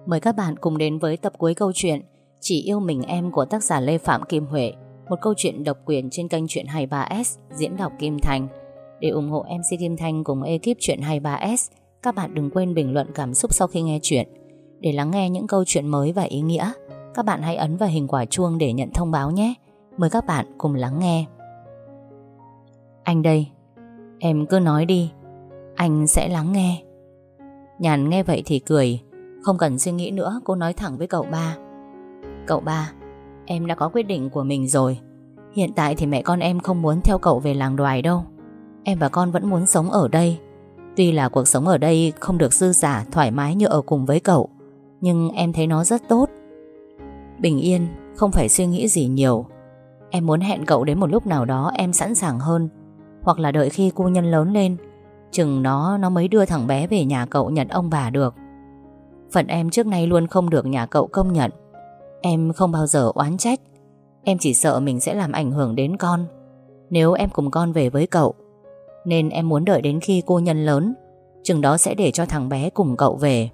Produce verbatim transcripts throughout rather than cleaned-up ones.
Mời các bạn cùng đến với tập cuối câu chuyện Chỉ yêu mình em của tác giả Lê Phạm Kim Huệ, một câu chuyện độc quyền trên kênh Chuyện hai mươi ba S diễn đọc Kim Thành. Để ủng hộ em xê Kim Thanh cùng ekip Chuyện hai mươi ba S, các bạn đừng quên bình luận cảm xúc sau khi nghe chuyện. Để lắng nghe những câu chuyện mới và ý nghĩa, các bạn hãy ấn vào hình quả chuông để nhận thông báo nhé. Mời các bạn cùng lắng nghe. Anh đây, em cứ nói đi, anh sẽ lắng nghe. Nhàn nghe vậy thì cười. Không cần suy nghĩ nữa, cô nói thẳng với cậu ba. Cậu ba, em đã có quyết định của mình rồi. Hiện tại thì mẹ con em không muốn theo cậu về làng Đoài đâu. Em và con vẫn muốn sống ở đây. Tuy là cuộc sống ở đây không được dư dả, thoải mái như ở cùng với cậu, nhưng em thấy nó rất tốt. Bình yên, không phải suy nghĩ gì nhiều. Em muốn hẹn cậu đến một lúc nào đó em sẵn sàng hơn. Hoặc là đợi khi cô Nhân lớn lên, chừng nó nó mới đưa thằng bé về nhà cậu nhận ông bà được. Phận em trước nay luôn không được nhà cậu công nhận. Em không bao giờ oán trách. Em chỉ sợ mình sẽ làm ảnh hưởng đến con nếu em cùng con về với cậu. Nên em muốn đợi đến khi cô Nhân lớn, chừng đó sẽ để cho thằng bé cùng cậu về.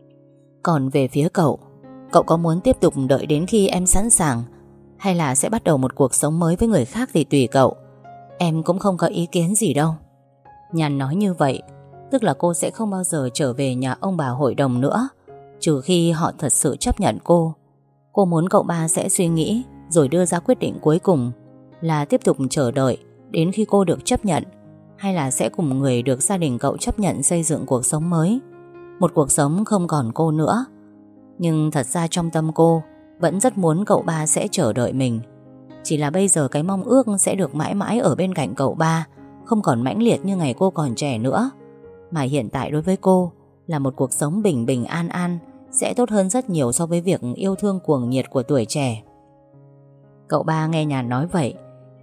Còn về phía cậu, cậu có muốn tiếp tục đợi đến khi em sẵn sàng, hay là sẽ bắt đầu một cuộc sống mới với người khác thì tùy cậu. Em cũng không có ý kiến gì đâu. Nhàn nói như vậy, tức là cô sẽ không bao giờ trở về nhà ông bà hội đồng nữa, trừ khi họ thật sự chấp nhận cô. Cô muốn cậu ba sẽ suy nghĩ rồi đưa ra quyết định cuối cùng, là tiếp tục chờ đợi đến khi cô được chấp nhận, hay là sẽ cùng người được gia đình cậu chấp nhận xây dựng cuộc sống mới. Một cuộc sống không còn cô nữa. Nhưng thật ra trong tâm cô vẫn rất muốn cậu ba sẽ chờ đợi mình. Chỉ là bây giờ cái mong ước sẽ được mãi mãi ở bên cạnh cậu ba không còn mãnh liệt như ngày cô còn trẻ nữa. Mà hiện tại đối với cô là một cuộc sống bình bình an an, sẽ tốt hơn rất nhiều so với việc yêu thương cuồng nhiệt của tuổi trẻ. Cậu ba nghe Nhàn nói vậy,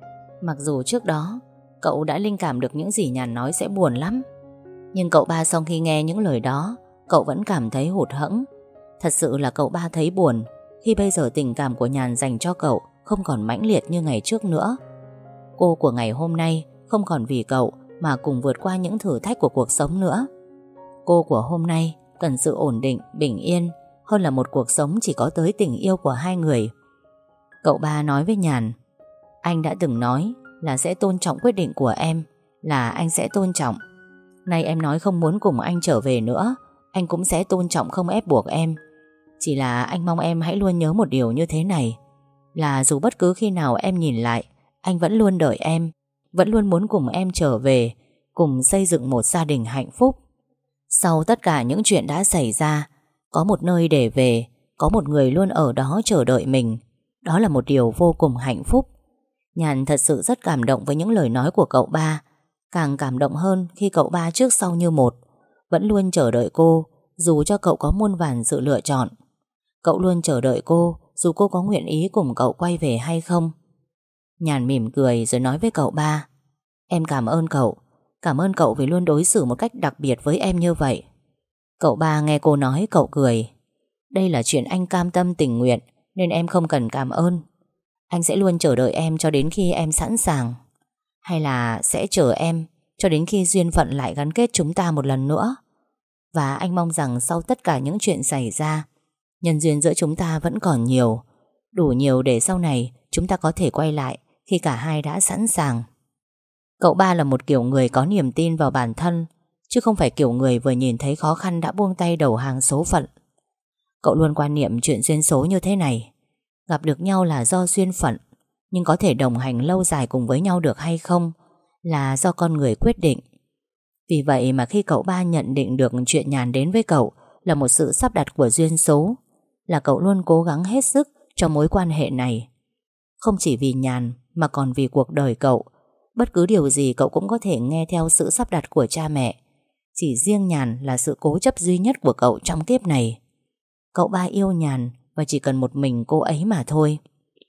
mặc dù trước đó cậu đã linh cảm được những gì Nhàn nói sẽ buồn lắm, nhưng cậu ba sau khi nghe những lời đó, cậu vẫn cảm thấy hụt hẫng. Thật sự là cậu ba thấy buồn khi bây giờ tình cảm của Nhàn dành cho cậu không còn mãnh liệt như ngày trước nữa. Cô của ngày hôm nay không còn vì cậu mà cùng vượt qua những thử thách của cuộc sống nữa. Cô của hôm nay cần sự ổn định, bình yên hơn là một cuộc sống chỉ có tới tình yêu của hai người. Cậu ba nói với Nhàn, anh đã từng nói là sẽ tôn trọng quyết định của em, là anh sẽ tôn trọng. Nay em nói không muốn cùng anh trở về nữa, anh cũng sẽ tôn trọng, không ép buộc em. Chỉ là anh mong em hãy luôn nhớ một điều như thế này, là dù bất cứ khi nào em nhìn lại, anh vẫn luôn đợi em, vẫn luôn muốn cùng em trở về, cùng xây dựng một gia đình hạnh phúc. Sau tất cả những chuyện đã xảy ra, có một nơi để về, có một người luôn ở đó chờ đợi mình. Đó là một điều vô cùng hạnh phúc. Nhàn thật sự rất cảm động với những lời nói của cậu ba. Càng cảm động hơn khi cậu ba trước sau như một, vẫn luôn chờ đợi cô, dù cho cậu có muôn vàn sự lựa chọn. Cậu luôn chờ đợi cô, dù cô có nguyện ý cùng cậu quay về hay không. Nhàn mỉm cười rồi nói với cậu ba, em cảm ơn cậu. Cảm ơn cậu vì luôn đối xử một cách đặc biệt với em như vậy. Cậu ba nghe cô nói, cậu cười. Đây là chuyện anh cam tâm tình nguyện, nên em không cần cảm ơn. Anh sẽ luôn chờ đợi em cho đến khi em sẵn sàng, hay là sẽ chờ em cho đến khi duyên phận lại gắn kết chúng ta một lần nữa. Và anh mong rằng sau tất cả những chuyện xảy ra, nhân duyên giữa chúng ta vẫn còn nhiều, đủ nhiều để sau này chúng ta có thể quay lại khi cả hai đã sẵn sàng. Cậu ba là một kiểu người có niềm tin vào bản thân, chứ không phải kiểu người vừa nhìn thấy khó khăn đã buông tay đầu hàng số phận. Cậu luôn quan niệm chuyện duyên số như thế này, gặp được nhau là do duyên phận, nhưng có thể đồng hành lâu dài cùng với nhau được hay không là do con người quyết định. Vì vậy mà khi cậu ba nhận định được chuyện Nhàn đến với cậu là một sự sắp đặt của duyên số, là cậu luôn cố gắng hết sức cho mối quan hệ này. Không chỉ vì Nhàn mà còn vì cuộc đời cậu. Bất cứ điều gì cậu cũng có thể nghe theo sự sắp đặt của cha mẹ. Chỉ riêng Nhàn là sự cố chấp duy nhất của cậu trong kiếp này. Cậu ba yêu Nhàn và chỉ cần một mình cô ấy mà thôi.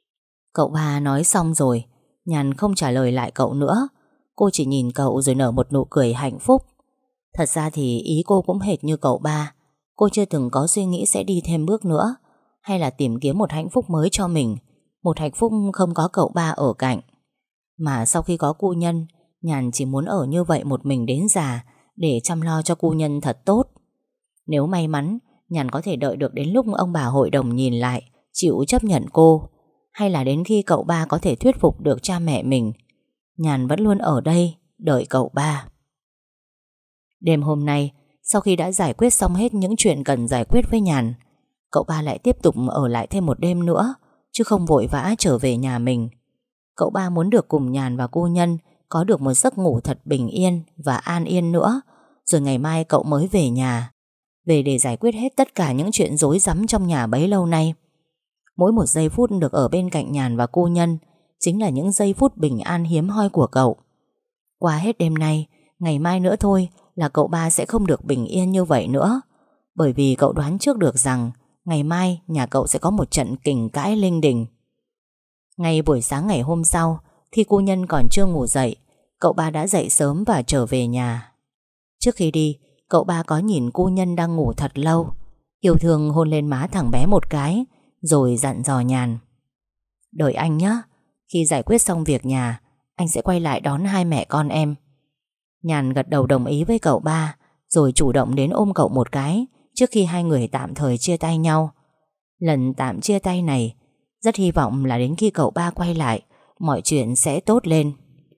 Cậu ba nói xong rồi, Nhàn không trả lời lại cậu nữa. Cô chỉ nhìn cậu rồi nở một nụ cười hạnh phúc. Thật ra thì ý cô cũng hệt như cậu ba. Cô chưa từng có suy nghĩ sẽ đi thêm bước nữa, hay là tìm kiếm một hạnh phúc mới cho mình, một hạnh phúc không có cậu ba ở cạnh. Mà sau khi có cô Nhân, Nhàn chỉ muốn ở như vậy một mình đến già, để chăm lo cho cô Nhân thật tốt. Nếu may mắn Nhàn có thể đợi được đến lúc ông bà hội đồng nhìn lại, chịu chấp nhận cô, hay là đến khi cậu ba có thể thuyết phục được cha mẹ mình. Nhàn vẫn luôn ở đây đợi cậu ba. Đêm hôm nay, sau khi đã giải quyết xong hết những chuyện cần giải quyết với Nhàn, cậu ba lại tiếp tục ở lại thêm một đêm nữa, chứ không vội vã trở về nhà mình. Cậu ba muốn được cùng Nhàn và cô Nhân có được một giấc ngủ thật bình yên và an yên nữa, rồi ngày mai cậu mới về nhà, về để giải quyết hết tất cả những chuyện rối rắm trong nhà bấy lâu nay. Mỗi một giây phút được ở bên cạnh Nhàn và cô Nhân chính là những giây phút bình an hiếm hoi của cậu. Qua hết đêm nay, ngày mai nữa thôi là cậu ba sẽ không được bình yên như vậy nữa, bởi vì cậu đoán trước được rằng ngày mai nhà cậu sẽ có một trận kình cãi linh đình. Ngay buổi sáng ngày hôm sau, khi cô Nhân còn chưa ngủ dậy, cậu ba đã dậy sớm và trở về nhà. Trước khi đi, cậu ba có nhìn cô Nhân đang ngủ thật lâu, yêu thương hôn lên má thằng bé một cái, rồi dặn dò Nhàn: "Đợi anh nhé, khi giải quyết xong việc nhà, anh sẽ quay lại đón hai mẹ con em." Nhàn gật đầu đồng ý với cậu ba, rồi chủ động đến ôm cậu một cái trước khi hai người tạm thời chia tay nhau. Lần tạm chia tay này, rất hy vọng là đến khi cậu ba quay lại, mọi chuyện sẽ tốt lên.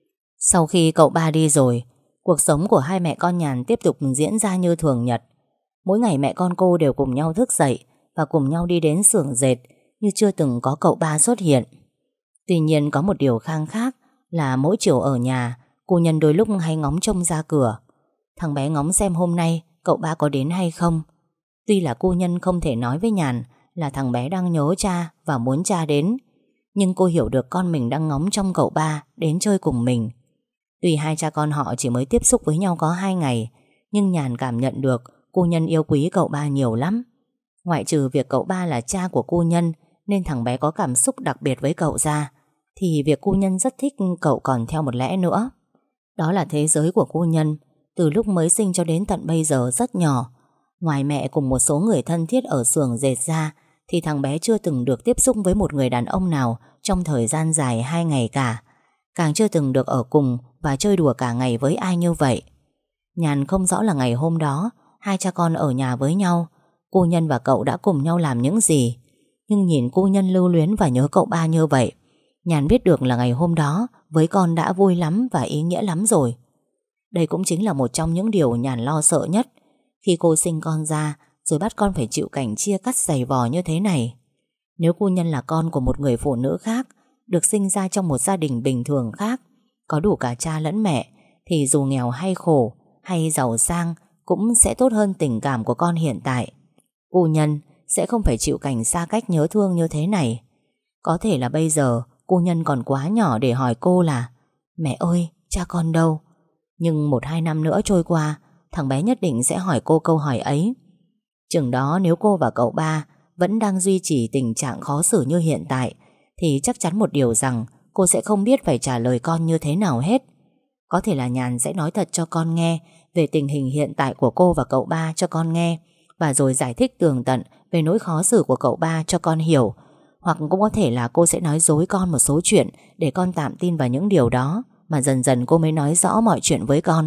Sau khi cậu ba đi rồi, cuộc sống của hai mẹ con Nhàn tiếp tục diễn ra như thường nhật. Mỗi ngày mẹ con cô đều cùng nhau thức dậy và cùng nhau đi đến xưởng dệt, như chưa từng có cậu ba xuất hiện. Tuy nhiên có một điều khang khác là mỗi chiều ở nhà, cô Nhân đôi lúc hay ngóng trông ra cửa. Thằng bé ngóng xem hôm nay cậu ba có đến hay không. Tuy là cô Nhân không thể nói với Nhàn là thằng bé đang nhớ cha và muốn cha đến, nhưng cô hiểu được con mình đang ngóng trông cậu ba đến chơi cùng mình. Tuy hai cha con họ chỉ mới tiếp xúc với nhau có hai ngày, nhưng Nhàn cảm nhận được cô Nhân yêu quý cậu ba nhiều lắm. Ngoại trừ việc cậu ba là cha của cô Nhân nên thằng bé có cảm xúc đặc biệt với cậu ra, thì việc cô Nhân rất thích cậu còn theo một lẽ nữa. Đó là thế giới của cô Nhân, từ lúc mới sinh cho đến tận bây giờ rất nhỏ. Ngoài mẹ cùng một số người thân thiết ở xưởng dệt ra, thì thằng bé chưa từng được tiếp xúc với một người đàn ông nào trong thời gian dài hai ngày cả. Càng chưa từng được ở cùng và chơi đùa cả ngày với ai như vậy. Nhàn không rõ là ngày hôm đó hai cha con ở nhà với nhau, cô Nhân và cậu đã cùng nhau làm những gì. Nhưng nhìn cô Nhân lưu luyến và nhớ cậu ba như vậy, Nhàn biết được là ngày hôm đó với con đã vui lắm và ý nghĩa lắm rồi. Đây cũng chính là một trong những điều Nhàn lo sợ nhất, khi cô sinh con ra rồi bắt con phải chịu cảnh chia cắt dày vò như thế này. Nếu cô Nhân là con của một người phụ nữ khác, được sinh ra trong một gia đình bình thường khác, có đủ cả cha lẫn mẹ, thì dù nghèo hay khổ hay giàu sang cũng sẽ tốt hơn tình cảm của con hiện tại. Cô Nhân sẽ không phải chịu cảnh xa cách nhớ thương như thế này. Có thể là bây giờ cô Nhân còn quá nhỏ để hỏi cô là: "Mẹ ơi, cha con đâu?" Nhưng một hai năm nữa trôi qua, thằng bé nhất định sẽ hỏi cô câu hỏi ấy. Chừng đó nếu cô và cậu ba vẫn đang duy trì tình trạng khó xử như hiện tại, thì chắc chắn một điều rằng cô sẽ không biết phải trả lời con như thế nào hết. Có thể là Nhàn sẽ nói thật cho con nghe về tình hình hiện tại của cô và cậu ba cho con nghe, và rồi giải thích tường tận về nỗi khó xử của cậu ba cho con hiểu. Hoặc cũng có thể là cô sẽ nói dối con một số chuyện để con tạm tin vào những điều đó, mà dần dần cô mới nói rõ mọi chuyện với con.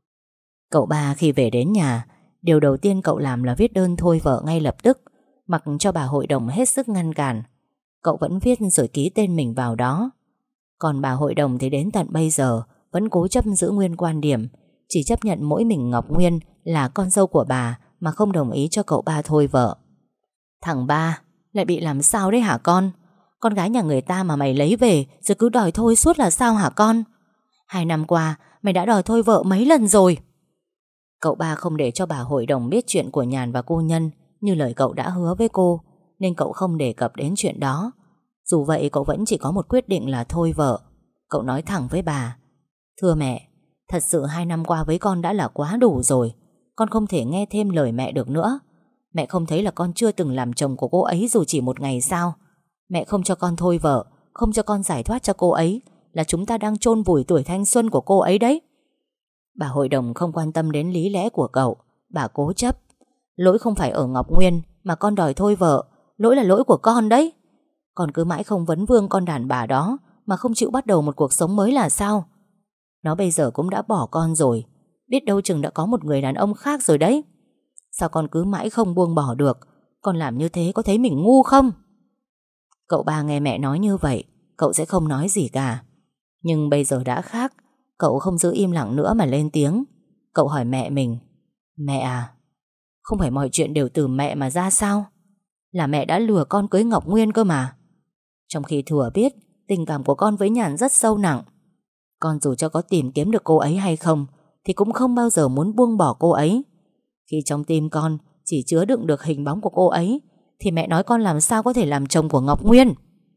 Cậu ba khi về đến nhà, điều đầu tiên cậu làm là viết đơn thôi vợ ngay lập tức, mặc cho bà hội đồng hết sức ngăn cản. Cậu vẫn viết rồi ký tên mình vào đó. Còn bà hội đồng thì đến tận bây giờ vẫn cố chấp giữ nguyên quan điểm, chỉ chấp nhận mỗi mình Ngọc Nguyên là con dâu của bà, mà không đồng ý cho cậu ba thôi vợ. "Thằng ba, lại bị làm sao đấy hả con? Con gái nhà người ta mà mày lấy về rồi cứ đòi thôi suốt là sao hả con? Hai năm qua mày đã đòi thôi vợ mấy lần rồi?" Cậu ba không để cho bà hội đồng biết chuyện của Nhàn và cô Nhân như lời cậu đã hứa với cô, nên cậu không đề cập đến chuyện đó. Dù vậy cậu vẫn chỉ có một quyết định là thôi vợ. Cậu nói thẳng với bà: "Thưa mẹ, thật sự hai năm qua với con đã là quá đủ rồi. Con không thể nghe thêm lời mẹ được nữa. Mẹ không thấy là con chưa từng làm chồng của cô ấy dù chỉ một ngày sao? Mẹ không cho con thôi vợ, không cho con giải thoát cho cô ấy, là chúng ta đang chôn vùi tuổi thanh xuân của cô ấy đấy." Bà hội đồng không quan tâm đến lý lẽ của cậu. Bà cố chấp: "Lỗi không phải ở Ngọc Nguyên mà con đòi thôi vợ, lỗi là lỗi của con đấy. Con cứ mãi không vấn vương con đàn bà đó mà không chịu bắt đầu một cuộc sống mới là sao? Nó bây giờ cũng đã bỏ con rồi, biết đâu chừng đã có một người đàn ông khác rồi đấy. Sao con cứ mãi không buông bỏ được? Con làm như thế có thấy mình ngu không? Cậu ba nghe mẹ nói như vậy, cậu sẽ không nói gì cả. Nhưng bây giờ đã khác. Cậu không giữ im lặng nữa mà lên tiếng. Cậu hỏi mẹ mình: Mẹ à, không phải mọi chuyện đều từ mẹ mà ra sao? Là mẹ đã lừa con cưới Ngọc Nguyên cơ mà. Trong khi thừa biết tình cảm của con với Nhàn rất sâu nặng. Con dù cho có tìm kiếm được cô ấy hay không thì cũng không bao giờ muốn buông bỏ cô ấy. Khi trong tim con chỉ chứa đựng được hình bóng của cô ấy thì mẹ nói con làm sao có thể làm chồng của Ngọc Nguyên.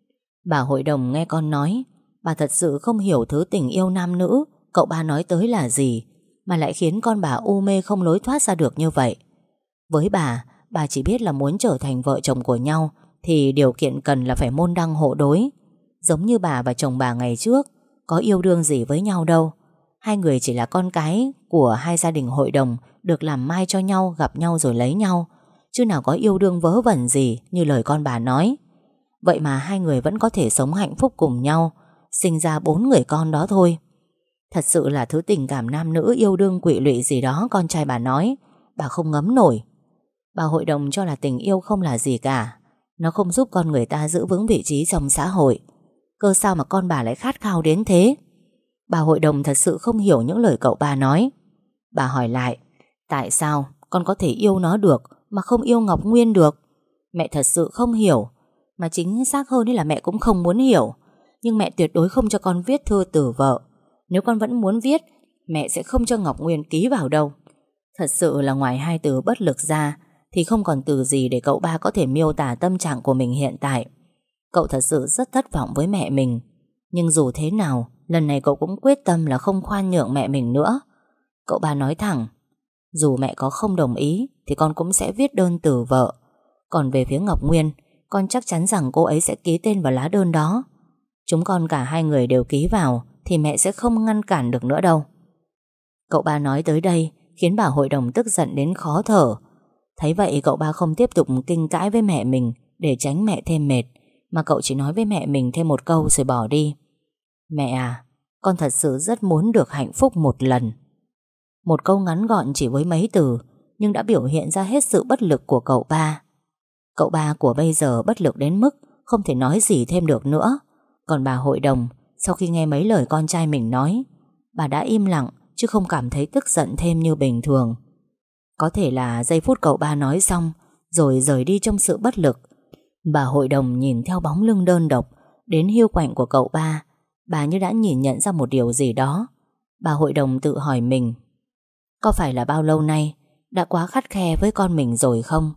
Bà hội đồng nghe con nói, bà thật sự không hiểu thứ tình yêu nam nữ cậu ba nói tới là gì, mà lại khiến con bà u mê không lối thoát ra được như vậy. Với bà, bà chỉ biết là muốn trở thành vợ chồng của nhau thì điều kiện cần là phải môn đăng hộ đối. Giống như bà và chồng bà ngày trước, có yêu đương gì với nhau đâu. Hai người chỉ là con cái của hai gia đình hội đồng được làm mai cho nhau, gặp nhau rồi lấy nhau, chứ nào có yêu đương vớ vẩn gì như lời con bà nói. Vậy mà hai người vẫn có thể sống hạnh phúc cùng nhau, sinh ra bốn người con đó thôi. Thật sự là thứ tình cảm nam nữ yêu đương quỵ lụy gì đó con trai bà nói, bà không ngấm nổi. Bà hội đồng cho là tình yêu không là gì cả. Nó không giúp con người ta giữ vững vị trí trong xã hội. Cơ sao mà con bà lại khát khao đến thế? Bà hội đồng thật sự không hiểu những lời cậu ba nói. Bà hỏi lại: Tại sao con có thể yêu nó được mà không yêu Ngọc Nguyên được? Mẹ thật sự không hiểu. Mà chính xác hơn là mẹ cũng không muốn hiểu. Nhưng mẹ tuyệt đối không cho con viết thư từ vợ. Nếu con vẫn muốn viết, mẹ sẽ không cho Ngọc Nguyên ký vào đâu. Thật sự là ngoài hai từ bất lực ra thì không còn từ gì để cậu ba có thể miêu tả tâm trạng của mình hiện tại. Cậu thật sự rất thất vọng với mẹ mình. Nhưng dù thế nào, lần này cậu cũng quyết tâm là không khoan nhượng mẹ mình nữa. Cậu ba nói thẳng: Dù mẹ có không đồng ý thì con cũng sẽ viết đơn từ vợ. Còn về phía Ngọc Nguyên, con chắc chắn rằng cô ấy sẽ ký tên vào lá đơn đó. Chúng con cả hai người đều ký vào thì mẹ sẽ không ngăn cản được nữa đâu. Cậu ba nói tới đây khiến bà hội đồng tức giận đến khó thở. Thấy vậy cậu ba không tiếp tục kinh cãi với mẹ mình để tránh mẹ thêm mệt, mà cậu chỉ nói với mẹ mình thêm một câu rồi bỏ đi: Mẹ à, con thật sự rất muốn được hạnh phúc một lần. Một câu ngắn gọn chỉ với mấy từ, nhưng đã biểu hiện ra hết sự bất lực của cậu ba. Cậu ba của bây giờ bất lực đến mức không thể nói gì thêm được nữa. Còn bà hội đồng, sau khi nghe mấy lời con trai mình nói, bà đã im lặng chứ không cảm thấy tức giận thêm như bình thường. Có thể là giây phút cậu ba nói xong rồi rời đi trong sự bất lực, bà hội đồng nhìn theo bóng lưng đơn độc đến hiu quạnh của cậu ba, bà như đã nhìn nhận ra một điều gì đó. Bà hội đồng tự hỏi mình: Có phải là bao lâu nay đã quá khắt khe với con mình rồi không?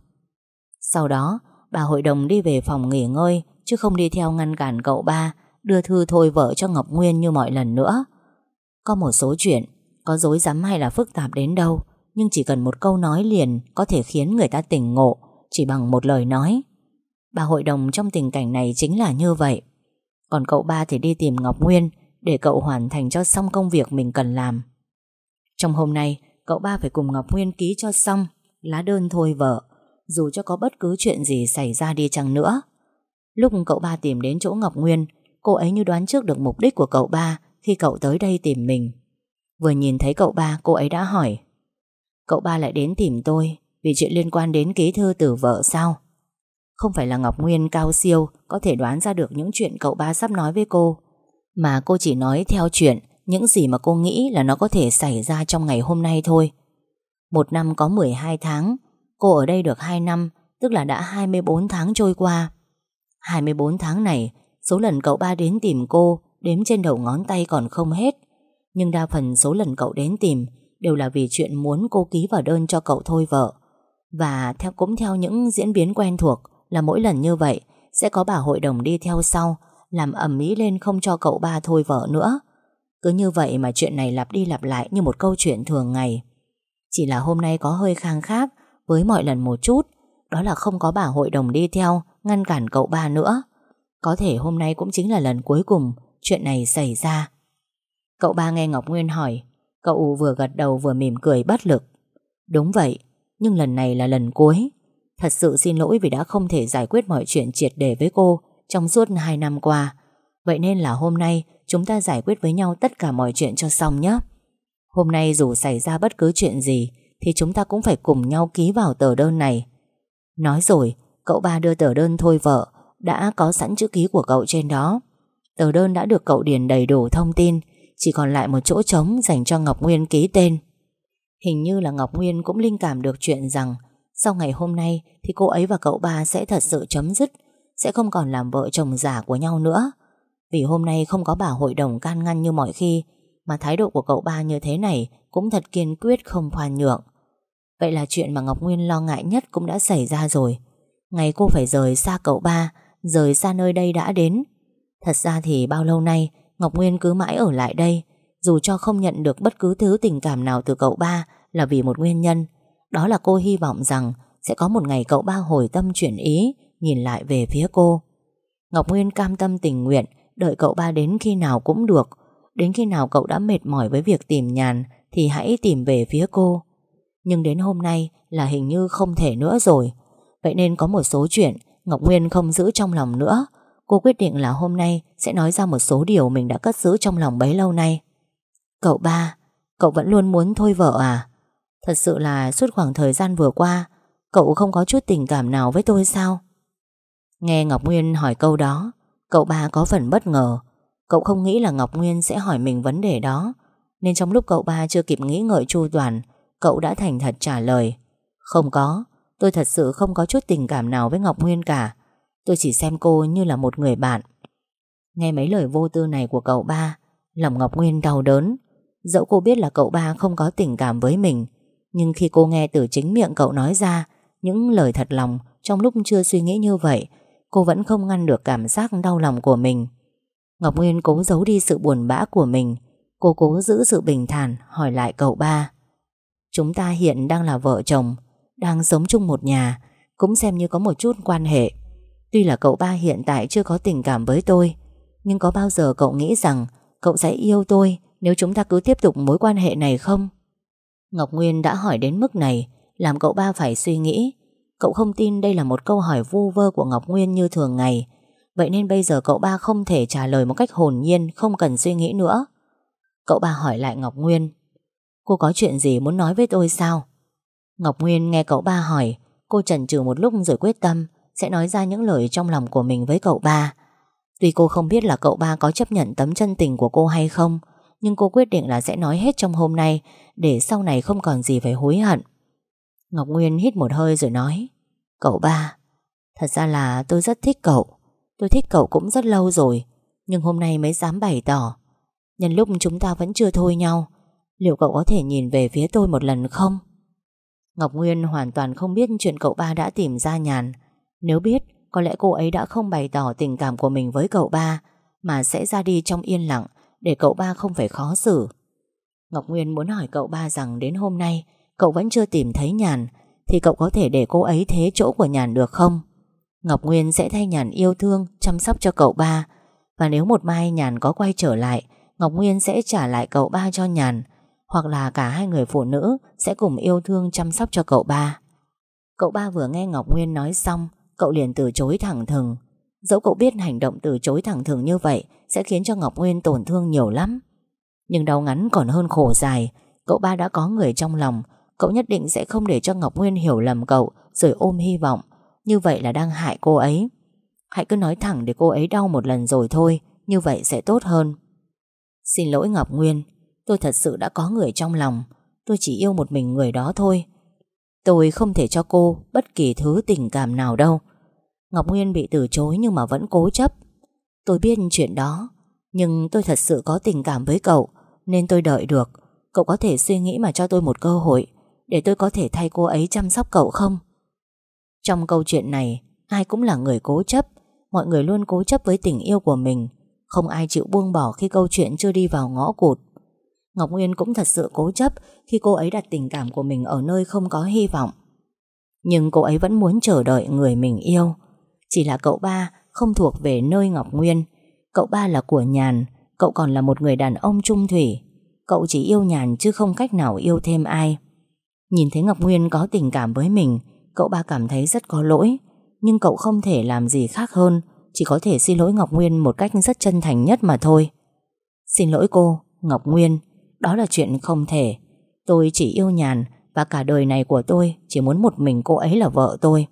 Sau đó bà hội đồng đi về phòng nghỉ ngơi, chứ không đi theo ngăn cản cậu ba đưa thư thôi vợ cho Ngọc Nguyên như mọi lần nữa. Có một số chuyện, có rối rắm hay là phức tạp đến đâu, nhưng chỉ cần một câu nói liền có thể khiến người ta tỉnh ngộ chỉ bằng một lời nói. Bà hội đồng trong tình cảnh này chính là như vậy. Còn cậu ba thì đi tìm Ngọc Nguyên để cậu hoàn thành cho xong công việc mình cần làm. Trong hôm nay, cậu ba phải cùng Ngọc Nguyên ký cho xong lá đơn thôi vợ, dù cho có bất cứ chuyện gì xảy ra đi chăng nữa. Lúc cậu ba tìm đến chỗ Ngọc Nguyên, cô ấy như đoán trước được mục đích của cậu ba khi cậu tới đây tìm mình. Vừa nhìn thấy cậu ba, cô ấy đã hỏi: Cậu ba lại đến tìm tôi vì chuyện liên quan đến ký thư từ vợ sao? Không phải là Ngọc Nguyên cao siêu có thể đoán ra được những chuyện cậu ba sắp nói với cô, mà cô chỉ nói theo chuyện những gì mà cô nghĩ là nó có thể xảy ra trong ngày hôm nay thôi. Một năm có mười hai tháng, cô ở đây được hai năm, tức là đã hai mươi bốn tháng trôi qua. hai mươi bốn tháng này, số lần cậu ba đến tìm cô đếm trên đầu ngón tay còn không hết. Nhưng đa phần số lần cậu đến tìm đều là vì chuyện muốn cô ký vào đơn cho cậu thôi vợ. Và theo cũng theo những diễn biến quen thuộc là mỗi lần như vậy sẽ có bà hội đồng đi theo sau, làm ầm ĩ lên không cho cậu ba thôi vợ nữa. Cứ như vậy mà chuyện này lặp đi lặp lại như một câu chuyện thường ngày. Chỉ là hôm nay có hơi khang khác với mọi lần một chút, đó là không có bà hội đồng đi theo ngăn cản cậu ba nữa. Có thể hôm nay cũng chính là lần cuối cùng chuyện này xảy ra. Cậu ba nghe Ngọc Nguyên hỏi, cậu vừa gật đầu vừa mỉm cười bất lực. Đúng vậy, nhưng lần này là lần cuối. Thật sự xin lỗi vì đã không thể giải quyết mọi chuyện triệt để với cô trong suốt hai năm qua. Vậy nên là hôm nay chúng ta giải quyết với nhau tất cả mọi chuyện cho xong nhé. Hôm nay dù xảy ra bất cứ chuyện gì thì chúng ta cũng phải cùng nhau ký vào tờ đơn này. Nói rồi, cậu ba đưa tờ đơn thôi vợ đã có sẵn chữ ký của cậu trên đó. Tờ đơn đã được cậu điền đầy đủ thông tin, chỉ còn lại một chỗ trống dành cho Ngọc Nguyên ký tên. Hình như là Ngọc Nguyên cũng linh cảm được chuyện rằng sau ngày hôm nay thì cô ấy và cậu ba sẽ thật sự chấm dứt, sẽ không còn làm vợ chồng giả của nhau nữa. Vì hôm nay không có bà hội đồng can ngăn như mọi khi, mà thái độ của cậu ba như thế này cũng thật kiên quyết không khoan nhượng. Vậy là chuyện mà Ngọc Nguyên lo ngại nhất cũng đã xảy ra rồi. Ngày cô phải rời xa cậu ba, rời xa nơi đây đã đến. Thật ra thì bao lâu nay Ngọc Nguyên cứ mãi ở lại đây, dù cho không nhận được bất cứ thứ tình cảm nào từ cậu ba, là vì một nguyên nhân. Đó là cô hy vọng rằng sẽ có một ngày cậu ba hồi tâm chuyển ý, nhìn lại về phía cô. Ngọc Nguyên cam tâm tình nguyện đợi cậu ba đến khi nào cũng được. Đến khi nào cậu đã mệt mỏi với việc tìm nhàn thì hãy tìm về phía cô. Nhưng đến hôm nay là hình như không thể nữa rồi. Vậy nên có một số chuyện Ngọc Nguyên không giữ trong lòng nữa. Cô quyết định là hôm nay sẽ nói ra một số điều mình đã cất giữ trong lòng bấy lâu nay. Cậu ba, cậu vẫn luôn muốn thôi vợ à? Thật sự là suốt khoảng thời gian vừa qua cậu không có chút tình cảm nào với tôi sao? Nghe Ngọc Nguyên hỏi câu đó, cậu ba có phần bất ngờ. Cậu không nghĩ là Ngọc Nguyên sẽ hỏi mình vấn đề đó, nên trong lúc cậu ba chưa kịp nghĩ ngợi chu toàn, cậu đã thành thật trả lời. Không có, tôi thật sự không có chút tình cảm nào với Ngọc Nguyên cả. Tôi chỉ xem cô như là một người bạn. Nghe mấy lời vô tư này của cậu ba, lòng Ngọc Nguyên đau đớn. Dẫu cô biết là cậu ba không có tình cảm với mình, nhưng khi cô nghe từ chính miệng cậu nói ra những lời thật lòng trong lúc chưa suy nghĩ như vậy, cô vẫn không ngăn được cảm giác đau lòng của mình. Ngọc Nguyên cố giấu đi sự buồn bã của mình. Cô cố giữ sự bình thản hỏi lại cậu ba. Chúng ta hiện đang là vợ chồng, đang sống chung một nhà, cũng xem như có một chút quan hệ. Tuy là cậu ba hiện tại chưa có tình cảm với tôi, nhưng có bao giờ cậu nghĩ rằng cậu sẽ yêu tôi nếu chúng ta cứ tiếp tục mối quan hệ này không? Ngọc Nguyên đã hỏi đến mức này, làm cậu ba phải suy nghĩ. Cậu không tin đây là một câu hỏi vu vơ của Ngọc Nguyên như thường ngày. Vậy nên bây giờ cậu ba không thể trả lời một cách hồn nhiên, không cần suy nghĩ nữa. Cậu ba hỏi lại Ngọc Nguyên. Cô có chuyện gì muốn nói với tôi sao? Ngọc Nguyên nghe cậu ba hỏi, cô chần chừ một lúc rồi quyết tâm sẽ nói ra những lời trong lòng của mình với cậu ba. Tuy cô không biết là cậu ba có chấp nhận tấm chân tình của cô hay không, nhưng cô quyết định là sẽ nói hết trong hôm nay, để sau này không còn gì phải hối hận. Ngọc Nguyên hít một hơi rồi nói. Cậu ba, thật ra là tôi rất thích cậu. Tôi thích cậu cũng rất lâu rồi, nhưng hôm nay mới dám bày tỏ. Nhân lúc chúng ta vẫn chưa thôi nhau, liệu cậu có thể nhìn về phía tôi một lần không? Ngọc Nguyên hoàn toàn không biết chuyện cậu ba đã tìm ra nhàn. Nếu biết, có lẽ cô ấy đã không bày tỏ tình cảm của mình với cậu ba, mà sẽ ra đi trong yên lặng, để cậu ba không phải khó xử. Ngọc Nguyên muốn hỏi cậu ba rằng đến hôm nay cậu vẫn chưa tìm thấy Nhàn, thì cậu có thể để cô ấy thế chỗ của Nhàn được không? Ngọc Nguyên sẽ thay Nhàn yêu thương, chăm sóc cho cậu ba. Và nếu một mai Nhàn có quay trở lại, Ngọc Nguyên sẽ trả lại cậu ba cho Nhàn. Hoặc là cả hai người phụ nữ sẽ cùng yêu thương chăm sóc cho cậu ba. Cậu ba vừa nghe Ngọc Nguyên nói xong, cậu liền từ chối thẳng thừng. Dẫu cậu biết hành động từ chối thẳng thừng như vậy sẽ khiến cho Ngọc Nguyên tổn thương nhiều lắm, nhưng đau ngắn còn hơn khổ dài. Cậu ba đã có người trong lòng. Cậu nhất định sẽ không để cho Ngọc Nguyên hiểu lầm cậu, rồi ôm hy vọng. Như vậy là đang hại cô ấy. Hãy cứ nói thẳng để cô ấy đau một lần rồi thôi, như vậy sẽ tốt hơn. Xin lỗi Ngọc Nguyên, tôi thật sự đã có người trong lòng. Tôi chỉ yêu một mình người đó thôi. Tôi không thể cho cô bất kỳ thứ tình cảm nào đâu. Ngọc Nguyên bị từ chối nhưng mà vẫn cố chấp. Tôi biết chuyện đó, nhưng tôi thật sự có tình cảm với cậu, nên tôi đợi được. Cậu có thể suy nghĩ mà cho tôi một cơ hội, để tôi có thể thay cô ấy chăm sóc cậu không? Trong câu chuyện này, ai cũng là người cố chấp. Mọi người luôn cố chấp với tình yêu của mình. Không ai chịu buông bỏ khi câu chuyện chưa đi vào ngõ cụt. Ngọc Nguyên cũng thật sự cố chấp khi cô ấy đặt tình cảm của mình ở nơi không có hy vọng. Nhưng cô ấy vẫn muốn chờ đợi người mình yêu. Chỉ là cậu ba không thuộc về nơi Ngọc Nguyên. Cậu ba là của Nhàn. Cậu còn là một người đàn ông trung thủy. Cậu chỉ yêu Nhàn chứ không cách nào yêu thêm ai. Nhìn thấy Ngọc Nguyên có tình cảm với mình, cậu ba cảm thấy rất có lỗi. Nhưng cậu không thể làm gì khác hơn, chỉ có thể xin lỗi Ngọc Nguyên một cách rất chân thành nhất mà thôi. Xin lỗi cô, Ngọc Nguyên. Đó là chuyện không thể. Tôi chỉ yêu Nhàn, Và cả đời này của tôi chỉ muốn một mình cô ấy là vợ tôi.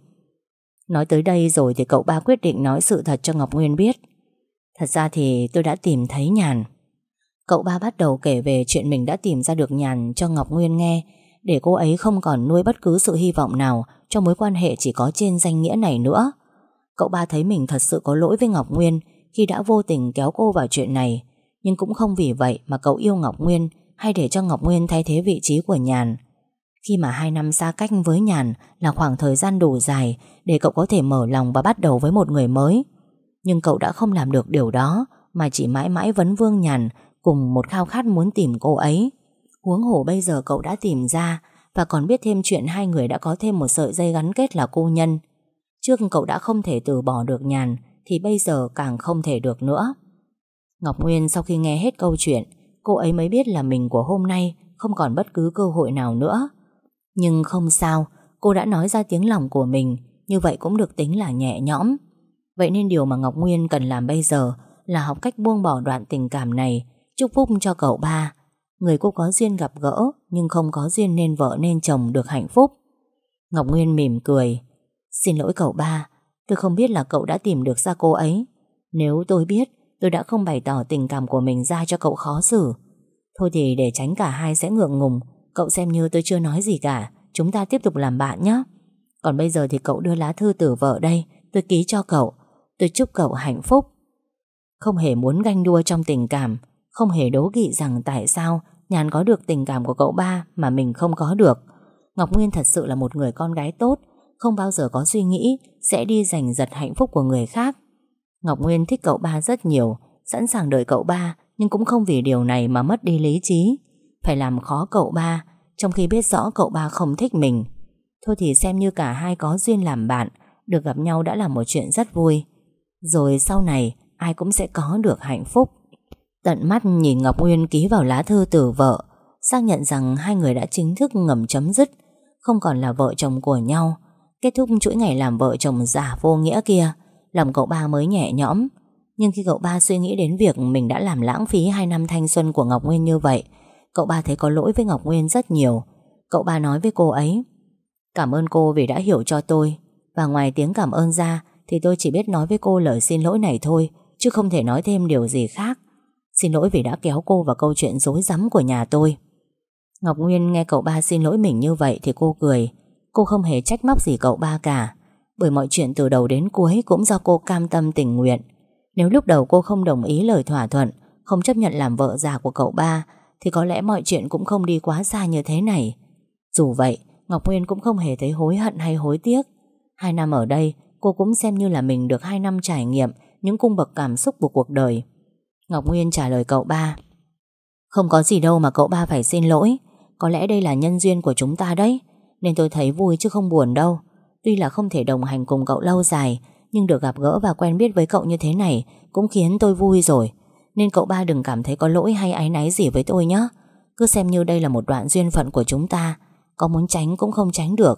Nói tới đây rồi thì cậu ba quyết định nói sự thật cho Ngọc Nguyên biết. Thật ra thì tôi đã tìm thấy Nhàn. Cậu ba bắt đầu kể về chuyện mình đã tìm ra được Nhàn cho Ngọc Nguyên nghe, để cô ấy không còn nuôi bất cứ sự hy vọng nào cho mối quan hệ chỉ có trên danh nghĩa này nữa. Cậu ba thấy mình thật sự có lỗi với Ngọc Nguyên khi đã vô tình kéo cô vào chuyện này, nhưng cũng không vì vậy mà cậu yêu Ngọc Nguyên hay để cho Ngọc Nguyên thay thế vị trí của Nhàn. Khi mà hai năm xa cách với Nhàn là khoảng thời gian đủ dài để cậu có thể mở lòng và bắt đầu với một người mới. Nhưng cậu đã không làm được điều đó, mà chỉ mãi mãi vấn vương Nhàn cùng một khao khát muốn tìm cô ấy. Huống hồ bây giờ cậu đã tìm ra, và còn biết thêm chuyện hai người đã có thêm một sợi dây gắn kết là cô nhân. Trước cậu đã không thể từ bỏ được Nhàn, thì bây giờ càng không thể được nữa. Ngọc Nguyên sau khi nghe hết câu chuyện, cô ấy mới biết là mình của hôm nay không còn bất cứ cơ hội nào nữa. Nhưng không sao, cô đã nói ra tiếng lòng của mình, như vậy cũng được tính là nhẹ nhõm. Vậy nên điều mà Ngọc Nguyên cần làm bây giờ là học cách buông bỏ đoạn tình cảm này, chúc phúc cho cậu ba. Người cô có duyên gặp gỡ, nhưng không có duyên nên vợ nên chồng được hạnh phúc. Ngọc Nguyên mỉm cười. Xin lỗi cậu ba, tôi không biết là cậu đã tìm được ra cô ấy. Nếu tôi biết, tôi đã không bày tỏ tình cảm của mình ra cho cậu khó xử. Thôi thì để tránh cả hai sẽ ngượng ngùng, cậu xem như tôi chưa nói gì cả. Chúng ta tiếp tục làm bạn nhé. Còn bây giờ thì cậu đưa lá thư từ vợ đây, tôi ký cho cậu. Tôi chúc cậu hạnh phúc. Không hề muốn ganh đua trong tình cảm, không hề đố kỵ rằng tại sao Nhàn có được tình cảm của cậu ba mà mình không có được. Ngọc Nguyên thật sự là một người con gái tốt, không bao giờ có suy nghĩ sẽ đi giành giật hạnh phúc của người khác. Ngọc Nguyên thích cậu ba rất nhiều, sẵn sàng đợi cậu ba, nhưng cũng không vì điều này mà mất đi lý trí. Phải làm khó cậu ba, trong khi biết rõ cậu ba không thích mình. Thôi thì xem như cả hai có duyên làm bạn, được gặp nhau đã là một chuyện rất vui. Rồi sau này ai cũng sẽ có được hạnh phúc. Tận mắt nhìn Ngọc Nguyên ký vào lá thư từ vợ, xác nhận rằng hai người đã chính thức ngầm chấm dứt, không còn là vợ chồng của nhau, kết thúc chuỗi ngày làm vợ chồng giả vô nghĩa kia. Lòng cậu ba mới nhẹ nhõm. Nhưng khi cậu ba suy nghĩ đến việc mình đã làm lãng phí hai năm thanh xuân của Ngọc Nguyên như vậy, cậu ba thấy có lỗi với Ngọc Nguyên rất nhiều. Cậu ba nói với cô ấy: Cảm ơn cô vì đã hiểu cho tôi, và ngoài tiếng cảm ơn ra thì tôi chỉ biết nói với cô lời xin lỗi này thôi, chứ không thể nói thêm điều gì khác. Xin lỗi vì đã kéo cô vào câu chuyện rối rắm của nhà tôi. Ngọc Nguyên nghe cậu ba xin lỗi mình như vậy thì cô cười. Cô không hề trách móc gì cậu ba cả, bởi mọi chuyện từ đầu đến cuối cũng do cô cam tâm tình nguyện. Nếu lúc đầu cô không đồng ý lời thỏa thuận, không chấp nhận làm vợ già của cậu ba, thì có lẽ mọi chuyện cũng không đi quá xa như thế này. Dù vậy, Ngọc Nguyên cũng không hề thấy hối hận hay hối tiếc. Hai năm ở đây, cô cũng xem như là mình được hai năm trải nghiệm những cung bậc cảm xúc của cuộc đời. Ngọc Nguyên trả lời cậu ba: Không có gì đâu mà cậu ba phải xin lỗi. Có lẽ đây là nhân duyên của chúng ta đấy, nên tôi thấy vui chứ không buồn đâu. Tuy là không thể đồng hành cùng cậu lâu dài, nhưng được gặp gỡ và quen biết với cậu như thế này cũng khiến tôi vui rồi. Nên cậu ba đừng cảm thấy có lỗi hay áy náy gì với tôi nhé. Cứ xem như đây là một đoạn duyên phận của chúng ta, có muốn tránh cũng không tránh được.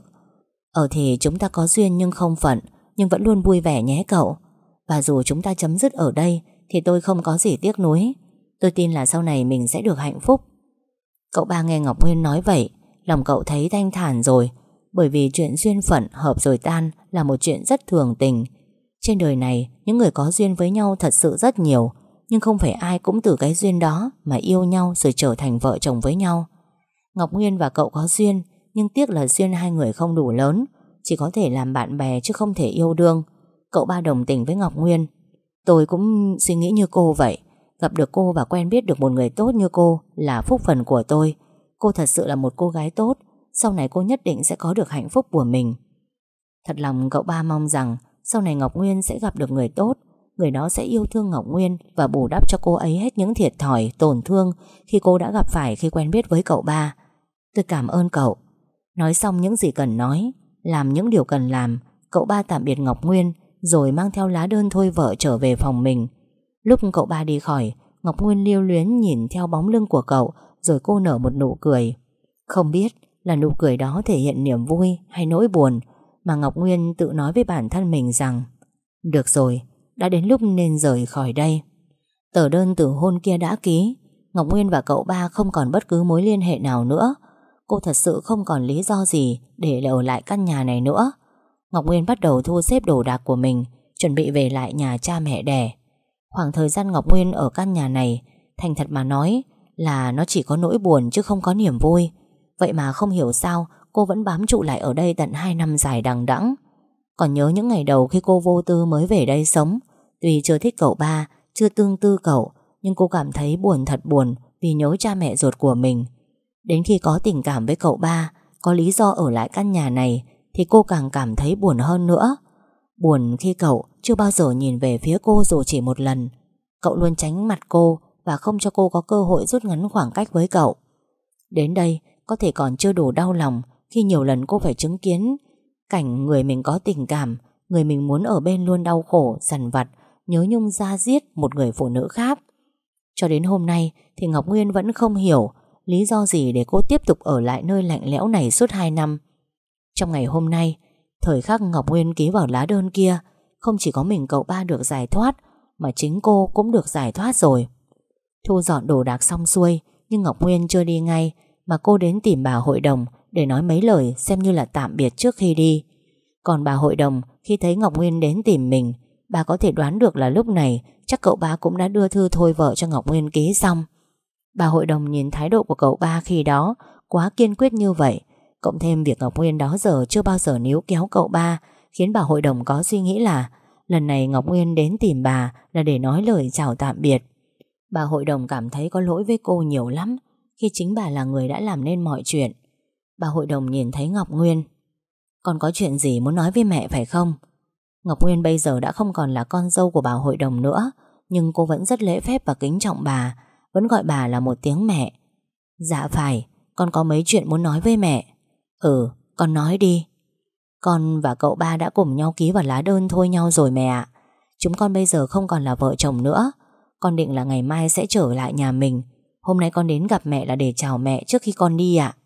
Ở thì chúng ta có duyên nhưng không phận, nhưng vẫn luôn vui vẻ nhé cậu. Và dù chúng ta chấm dứt ở đây thì tôi không có gì tiếc nuối. Tôi tin là sau này mình sẽ được hạnh phúc. Cậu ba nghe Ngọc Nguyên nói vậy, lòng cậu thấy thanh thản rồi. Bởi vì chuyện duyên phận hợp rồi tan là một chuyện rất thường tình. Trên đời này, những người có duyên với nhau thật sự rất nhiều, nhưng không phải ai cũng từ cái duyên đó mà yêu nhau rồi trở thành vợ chồng với nhau. Ngọc Nguyên và cậu có duyên, nhưng tiếc là duyên hai người không đủ lớn, chỉ có thể làm bạn bè chứ không thể yêu đương. Cậu ba đồng tình với Ngọc Nguyên. Tôi cũng suy nghĩ như cô vậy. Gặp được cô và quen biết được một người tốt như cô là phúc phần của tôi. Cô thật sự là một cô gái tốt. Sau này cô nhất định sẽ có được hạnh phúc của mình. Thật lòng cậu ba mong rằng sau này Ngọc Nguyên sẽ gặp được người tốt. Người đó sẽ yêu thương Ngọc Nguyên và bù đắp cho cô ấy hết những thiệt thòi, tổn thương khi cô đã gặp phải khi quen biết với cậu ba. Tôi cảm ơn cậu. Nói xong những gì cần nói, làm những điều cần làm, cậu ba tạm biệt Ngọc Nguyên rồi mang theo lá đơn thôi vợ trở về phòng mình. Lúc cậu ba đi khỏi, Ngọc Nguyên lưu luyến nhìn theo bóng lưng của cậu, rồi cô nở một nụ cười. Không biết là nụ cười đó thể hiện niềm vui hay nỗi buồn, mà Ngọc Nguyên tự nói với bản thân mình rằng được rồi, đã đến lúc nên rời khỏi đây. Tờ đơn từ hôn kia đã ký, Ngọc Nguyên và cậu ba không còn bất cứ mối liên hệ nào nữa. cô thật sự không còn lý do gì để ở lại căn nhà này nữa. Ngọc Nguyên bắt đầu thu xếp đồ đạc của mình, chuẩn bị về lại nhà cha mẹ đẻ. Khoảng thời gian Ngọc Nguyên ở căn nhà này, thành thật mà nói là nó chỉ có nỗi buồn chứ không có niềm vui. Vậy mà không hiểu sao cô vẫn bám trụ lại ở đây tận hai năm dài đằng đẵng. Còn nhớ những ngày đầu khi cô vô tư mới về đây sống, tuy chưa thích cậu ba, chưa tương tư cậu, nhưng cô cảm thấy buồn thật buồn vì nhớ cha mẹ ruột của mình. Đến khi có tình cảm với cậu ba, có lý do ở lại căn nhà này, thì cô càng cảm thấy buồn hơn nữa. Buồn khi cậu chưa bao giờ nhìn về phía cô dù chỉ một lần. Cậu luôn tránh mặt cô và không cho cô có cơ hội rút ngắn khoảng cách với cậu. Đến đây có thể còn chưa đủ đau lòng khi nhiều lần cô phải chứng kiến cảnh người mình có tình cảm, người mình muốn ở bên luôn đau khổ, dằn vặt, nhớ nhung da diết một người phụ nữ khác. Cho đến hôm nay thì Ngọc Nguyên vẫn không hiểu lý do gì để cô tiếp tục ở lại nơi lạnh lẽo này suốt hai năm. Trong ngày hôm nay, thời khắc Ngọc Nguyên ký vào lá đơn kia, không chỉ có mình cậu ba được giải thoát, mà chính cô cũng được giải thoát rồi. Thu dọn đồ đạc xong xuôi, nhưng Ngọc Nguyên chưa đi ngay, mà cô đến tìm bà hội đồng để nói mấy lời xem như là tạm biệt trước khi đi. Còn bà hội đồng khi thấy Ngọc Nguyên đến tìm mình, bà có thể đoán được là lúc này chắc cậu ba cũng đã đưa thư thôi vợ cho Ngọc Nguyên ký xong. Bà hội đồng nhìn thái độ của cậu ba khi đó quá kiên quyết như vậy, cộng thêm việc Ngọc Nguyên đó giờ chưa bao giờ níu kéo cậu ba, khiến bà hội đồng có suy nghĩ là lần này Ngọc Nguyên đến tìm bà là để nói lời chào tạm biệt. Bà hội đồng cảm thấy có lỗi với cô nhiều lắm, khi chính bà là người đã làm nên mọi chuyện. Bà hội đồng nhìn thấy Ngọc Nguyên. Con có chuyện gì muốn nói với mẹ phải không? Ngọc Nguyên bây giờ đã không còn là con dâu của bà hội đồng nữa, nhưng cô vẫn rất lễ phép và kính trọng bà, vẫn gọi bà là một tiếng mẹ. Dạ phải, con có mấy chuyện muốn nói với mẹ. Ừ, con nói đi. Con và cậu ba đã cùng nhau ký vào lá đơn thôi nhau rồi mẹ ạ. Chúng con bây giờ không còn là vợ chồng nữa. Con định là ngày mai sẽ trở lại nhà mình. Hôm nay con đến gặp mẹ là để chào mẹ trước khi con đi ạ.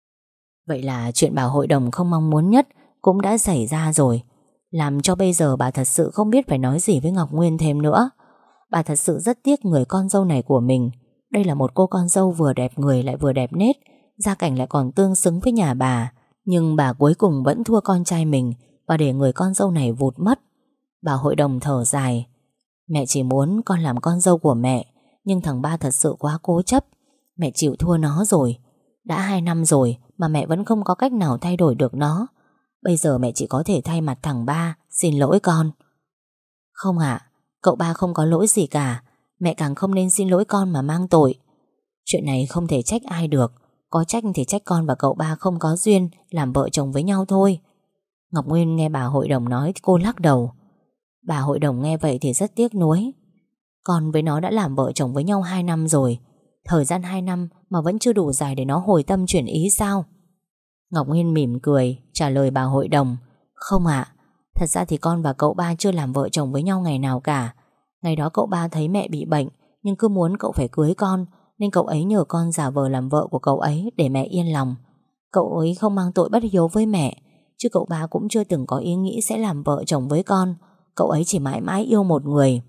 Vậy là chuyện bà hội đồng không mong muốn nhất cũng đã xảy ra rồi, làm cho bây giờ bà thật sự không biết phải nói gì với Ngọc Nguyên thêm nữa. Bà thật sự rất tiếc người con dâu này của mình. Đây là một cô con dâu vừa đẹp người lại vừa đẹp nết, gia cảnh lại còn tương xứng với nhà bà. Nhưng bà cuối cùng vẫn thua con trai mình và để người con dâu này vụt mất. Bà hội đồng thở dài. Mẹ chỉ muốn con làm con dâu của mẹ, nhưng thằng ba thật sự quá cố chấp. Mẹ chịu thua nó rồi. Đã hai năm rồi mà mẹ vẫn không có cách nào thay đổi được nó. Bây giờ mẹ chỉ có thể thay mặt thằng ba xin lỗi con. Không ạ, cậu ba không có lỗi gì cả. Mẹ càng không nên xin lỗi con mà mang tội. Chuyện này không thể trách ai được. Có trách thì trách con và cậu ba không có duyên làm vợ chồng với nhau thôi. Ngọc Nguyên nghe bà hội đồng nói thì cô lắc đầu. Bà hội đồng nghe vậy thì rất tiếc nuối. Con với nó đã làm vợ chồng với nhau hai năm rồi. Thời gian hai năm mà vẫn chưa đủ dài để nó hồi tâm chuyển ý sao? Ngọc Nguyên mỉm cười trả lời bà hội đồng. Không ạ, thật ra thì con và cậu ba chưa làm vợ chồng với nhau ngày nào cả. Ngày đó cậu ba thấy mẹ bị bệnh, nhưng cứ muốn cậu phải cưới con, nên cậu ấy nhờ con giả vờ làm vợ của cậu ấy để mẹ yên lòng. Cậu ấy không mang tội bất hiếu với mẹ, chứ cậu ba cũng chưa từng có ý nghĩ sẽ làm vợ chồng với con. Cậu ấy chỉ mãi mãi yêu một người.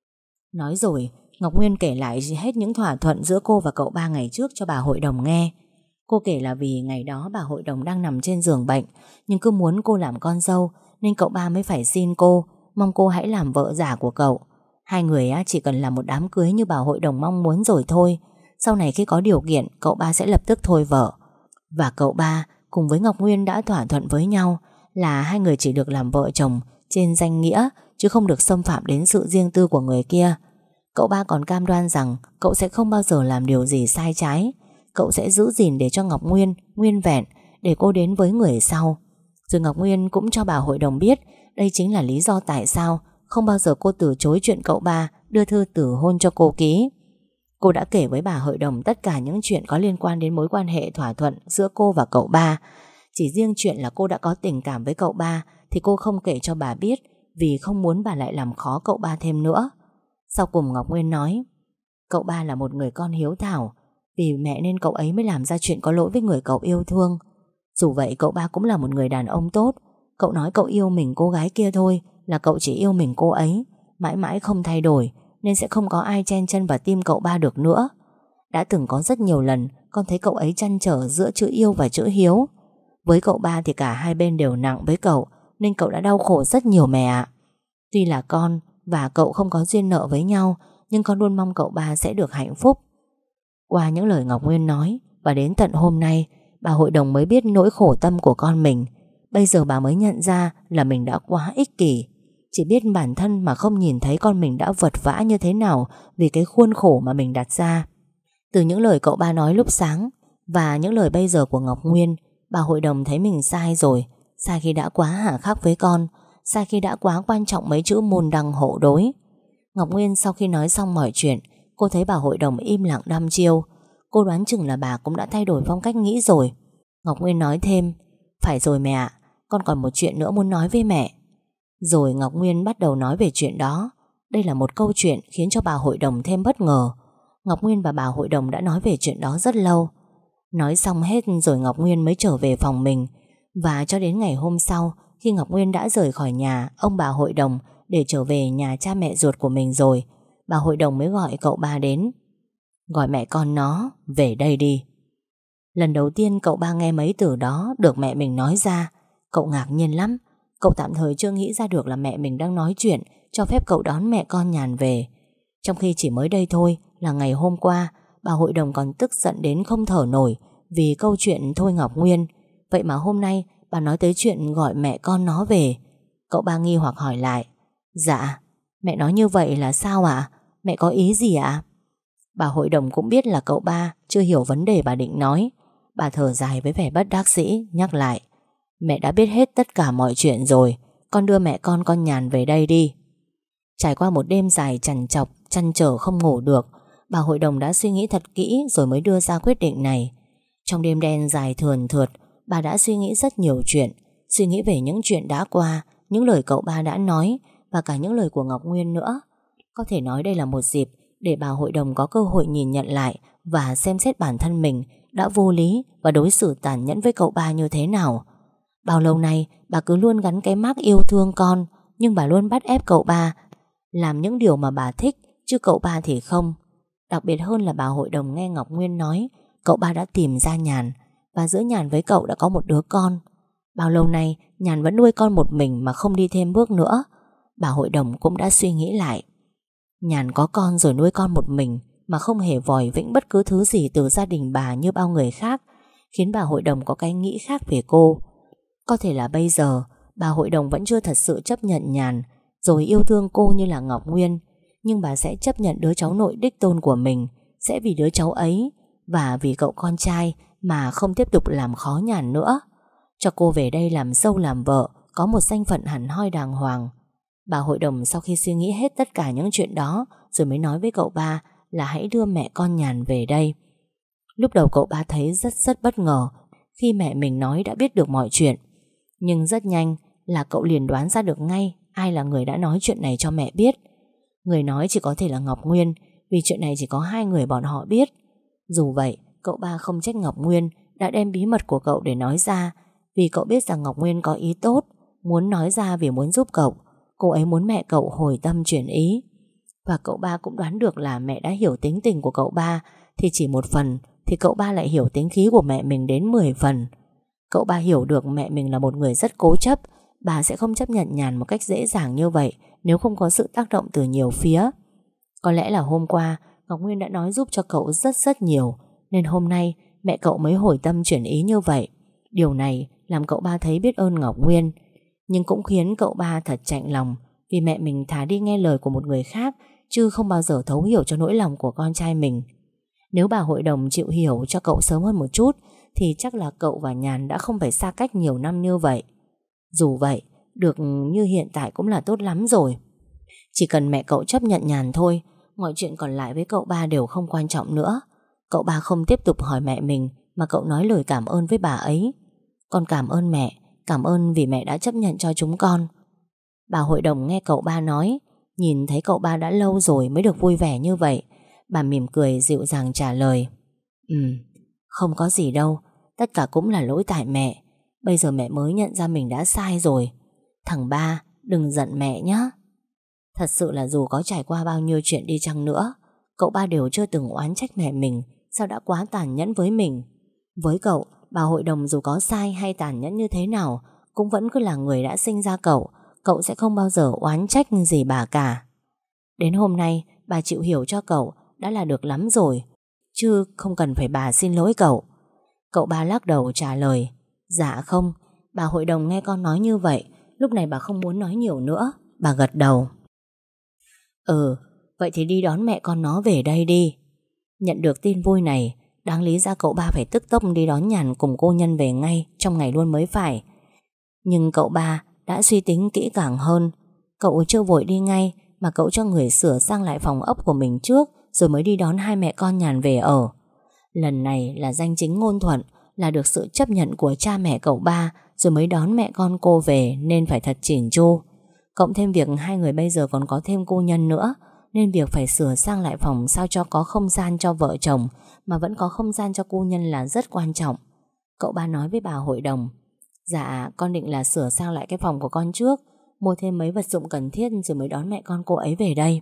Nói rồi Ngọc Nguyên kể lại hết những thỏa thuận giữa cô và cậu ba ngày trước cho bà hội đồng nghe. Cô kể là vì ngày đó bà hội đồng đang nằm trên giường bệnh, nhưng cứ muốn cô làm con dâu, nên cậu ba mới phải xin cô, mong cô hãy làm vợ giả của cậu. Hai người chỉ cần làm một đám cưới như bà hội đồng mong muốn rồi thôi. Sau này khi có điều kiện, cậu ba sẽ lập tức thôi vợ. Và cậu ba cùng với Ngọc Nguyên đã thỏa thuận với nhau là hai người chỉ được làm vợ chồng trên danh nghĩa, chứ không được xâm phạm đến sự riêng tư của người kia. Cậu ba còn cam đoan rằng cậu sẽ không bao giờ làm điều gì sai trái. Cậu sẽ giữ gìn để cho Ngọc Nguyên nguyên vẹn, để cô đến với người sau. Rồi Ngọc Nguyên cũng cho bà hội đồng biết đây chính là lý do tại sao không bao giờ cô từ chối chuyện cậu ba đưa thư từ hôn cho cô ký. Cô đã kể với bà hội đồng tất cả những chuyện có liên quan đến mối quan hệ thỏa thuận giữa cô và cậu ba. Chỉ riêng chuyện là cô đã có tình cảm với cậu ba thì cô không kể cho bà biết, vì không muốn bà lại làm khó cậu ba thêm nữa. Sau cùng Ngọc Nguyên nói, cậu ba là một người con hiếu thảo, vì mẹ nên cậu ấy mới làm ra chuyện có lỗi với người cậu yêu thương. Dù vậy cậu ba cũng là một người đàn ông tốt. Cậu nói cậu yêu mình cô gái kia thôi, là cậu chỉ yêu mình cô ấy, mãi mãi không thay đổi, nên sẽ không có ai chen chân vào tim cậu ba được nữa. Đã từng có rất nhiều lần con thấy cậu ấy trăn trở giữa chữ yêu và chữ hiếu. Với cậu ba thì cả hai bên đều nặng với cậu, nên cậu đã đau khổ rất nhiều mẹ ạ. Tuy là con và cậu không có duyên nợ với nhau, nhưng con luôn mong cậu ba sẽ được hạnh phúc. Qua những lời Ngọc Nguyên nói, và đến tận hôm nay, bà hội đồng mới biết nỗi khổ tâm của con mình. Bây giờ bà mới nhận ra là mình đã quá ích kỷ, chỉ biết bản thân mà không nhìn thấy con mình đã vật vã như thế nào vì cái khuôn khổ mà mình đặt ra. Từ những lời cậu ba nói lúc sáng và những lời bây giờ của Ngọc Nguyên, bà hội đồng thấy mình sai rồi. Sai khi đã quá hà khắc với con, sai khi đã quá quan trọng mấy chữ môn đăng hộ đối. Ngọc Nguyên sau khi nói xong mọi chuyện, cô thấy bà hội đồng im lặng đăm chiêu. Cô đoán chừng là bà cũng đã thay đổi phong cách nghĩ rồi. Ngọc Nguyên nói thêm: Phải rồi mẹ ạ, con còn một chuyện nữa muốn nói với mẹ. Rồi Ngọc Nguyên bắt đầu nói về chuyện đó. Đây là một câu chuyện khiến cho bà hội đồng thêm bất ngờ. Ngọc Nguyên và bà hội đồng đã nói về chuyện đó rất lâu. Nói xong hết rồi Ngọc Nguyên mới trở về phòng mình. Và cho đến ngày hôm sau, khi Ngọc Nguyên đã rời khỏi nhà ông bà hội đồng để trở về nhà cha mẹ ruột của mình rồi, bà hội đồng mới gọi cậu ba đến. Gọi mẹ con nó về đây đi. Lần đầu tiên cậu ba nghe mấy từ đó được mẹ mình nói ra, cậu ngạc nhiên lắm. Cậu tạm thời chưa nghĩ ra được là mẹ mình đang nói chuyện cho phép cậu đón mẹ con Nhàn về. Trong khi chỉ mới đây thôi là ngày hôm qua, bà hội đồng còn tức giận đến không thở nổi vì câu chuyện Thôi Ngọc Nguyên. Vậy mà hôm nay bà nói tới chuyện gọi mẹ con nó về. Cậu ba nghi hoặc hỏi lại: Dạ, mẹ nói như vậy là sao ạ? Mẹ có ý gì ạ? Bà hội đồng cũng biết là cậu ba chưa hiểu vấn đề bà định nói. Bà thở dài với vẻ bất đắc dĩ, nhắc lại: Mẹ đã biết hết tất cả mọi chuyện rồi. Con đưa mẹ con con Nhàn về đây đi. Trải qua một đêm dài trằn trọc, trăn trở không ngủ được, bà hội đồng đã suy nghĩ thật kỹ rồi mới đưa ra quyết định này. Trong đêm đen dài thườn thượt, bà đã suy nghĩ rất nhiều chuyện. Suy nghĩ về những chuyện đã qua, những lời cậu ba đã nói, và cả những lời của Ngọc Nguyên nữa. Có thể nói đây là một dịp để bà hội đồng có cơ hội nhìn nhận lại và xem xét bản thân mình đã vô lý và đối xử tàn nhẫn với cậu ba như thế nào. Bao lâu nay bà cứ luôn gắn cái mác yêu thương con, nhưng bà luôn bắt ép cậu ba làm những điều mà bà thích, chứ cậu ba thì không. Đặc biệt hơn là bà hội đồng nghe Ngọc Nguyên nói cậu ba đã tìm ra Nhàn, và giữa Nhàn với cậu đã có một đứa con. Bao lâu nay Nhàn vẫn nuôi con một mình mà không đi thêm bước nữa. Bà hội đồng cũng đã suy nghĩ lại. Nhàn có con rồi nuôi con một mình mà không hề vòi vĩnh bất cứ thứ gì từ gia đình bà như bao người khác, khiến bà hội đồng có cái nghĩ khác về cô. Có thể là bây giờ bà hội đồng vẫn chưa thật sự chấp nhận Nhàn rồi yêu thương cô như là Ngọc Nguyên, nhưng bà sẽ chấp nhận đứa cháu nội đích tôn của mình, sẽ vì đứa cháu ấy và vì cậu con trai mà không tiếp tục làm khó Nhàn nữa. Cho cô về đây làm dâu làm vợ, có một danh phận hẳn hoi đàng hoàng. Bà hội đồng sau khi suy nghĩ hết tất cả những chuyện đó rồi mới nói với cậu ba là hãy đưa mẹ con Nhàn về đây. Lúc đầu cậu ba thấy rất rất bất ngờ khi mẹ mình nói đã biết được mọi chuyện, nhưng rất nhanh là cậu liền đoán ra được ngay ai là người đã nói chuyện này cho mẹ biết. Người nói chỉ có thể là Ngọc Nguyên, vì chuyện này chỉ có hai người bọn họ biết. Dù vậy, cậu ba không trách Ngọc Nguyên đã đem bí mật của cậu để nói ra, vì cậu biết rằng Ngọc Nguyên có ý tốt, muốn nói ra vì muốn giúp cậu. Cô ấy muốn mẹ cậu hồi tâm chuyển ý. Và cậu ba cũng đoán được là mẹ đã hiểu tính tình của cậu ba thì chỉ một phần, thì cậu ba lại hiểu tính khí của mẹ mình đến mười phần. Cậu ba hiểu được mẹ mình là một người rất cố chấp. Bà sẽ không chấp nhận Nhàn một cách dễ dàng như vậy nếu không có sự tác động từ nhiều phía. Có lẽ là hôm qua Ngọc Nguyên đã nói giúp cho cậu rất rất nhiều, nên hôm nay mẹ cậu mới hồi tâm chuyển ý như vậy. Điều này làm cậu ba thấy biết ơn Ngọc Nguyên, nhưng cũng khiến cậu ba thật chạnh lòng, vì mẹ mình thà đi nghe lời của một người khác chứ không bao giờ thấu hiểu cho nỗi lòng của con trai mình. Nếu bà hội đồng chịu hiểu cho cậu sớm hơn một chút thì chắc là cậu và Nhàn đã không phải xa cách nhiều năm như vậy. Dù vậy, được như hiện tại cũng là tốt lắm rồi. Chỉ cần mẹ cậu chấp nhận Nhàn thôi, mọi chuyện còn lại với cậu ba đều không quan trọng nữa. Cậu ba không tiếp tục hỏi mẹ mình, mà cậu nói lời cảm ơn với bà ấy. Con cảm ơn mẹ, cảm ơn vì mẹ đã chấp nhận cho chúng con. Bà hội đồng nghe cậu ba nói, nhìn thấy cậu ba đã lâu rồi mới được vui vẻ như vậy. Bà mỉm cười dịu dàng trả lời: Ừ, không có gì đâu, tất cả cũng là lỗi tại mẹ. Bây giờ mẹ mới nhận ra mình đã sai rồi. Thằng ba, đừng giận mẹ nhé. Thật sự là dù có trải qua bao nhiêu chuyện đi chăng nữa, cậu ba đều chưa từng oán trách mẹ mình sao đã quá tàn nhẫn với mình. Với cậu, bà hội đồng dù có sai hay tàn nhẫn như thế nào cũng vẫn cứ là người đã sinh ra cậu. Cậu sẽ không bao giờ oán trách gì bà cả. Đến hôm nay bà chịu hiểu cho cậu đã là được lắm rồi, chứ không cần phải bà xin lỗi cậu. Cậu ba lắc đầu trả lời: Dạ không, bà hội đồng nghe con nói như vậy, lúc này bà không muốn nói nhiều nữa. Bà gật đầu. Ừ, vậy thì đi đón mẹ con nó về đây đi. Nhận được tin vui này, đáng lý ra cậu ba phải tức tốc đi đón Nhàn cùng cô Nhân về ngay trong ngày luôn mới phải. Nhưng cậu ba đã suy tính kỹ càng hơn. Cậu chưa vội đi ngay, mà cậu cho người sửa sang lại phòng ốc của mình trước, rồi mới đi đón hai mẹ con Nhàn về ở. Lần này là danh chính ngôn thuận, là được sự chấp nhận của cha mẹ cậu ba, rồi mới đón mẹ con cô về, nên phải thật chỉn chu. Cộng thêm việc hai người bây giờ còn có thêm cô Nhân nữa, nên việc phải sửa sang lại phòng sao cho có không gian cho vợ chồng mà vẫn có không gian cho cô Nhân là rất quan trọng. Cậu ba nói với bà hội đồng: Dạ, con định là sửa sang lại cái phòng của con trước, mua thêm mấy vật dụng cần thiết rồi mới đón mẹ con cô ấy về đây.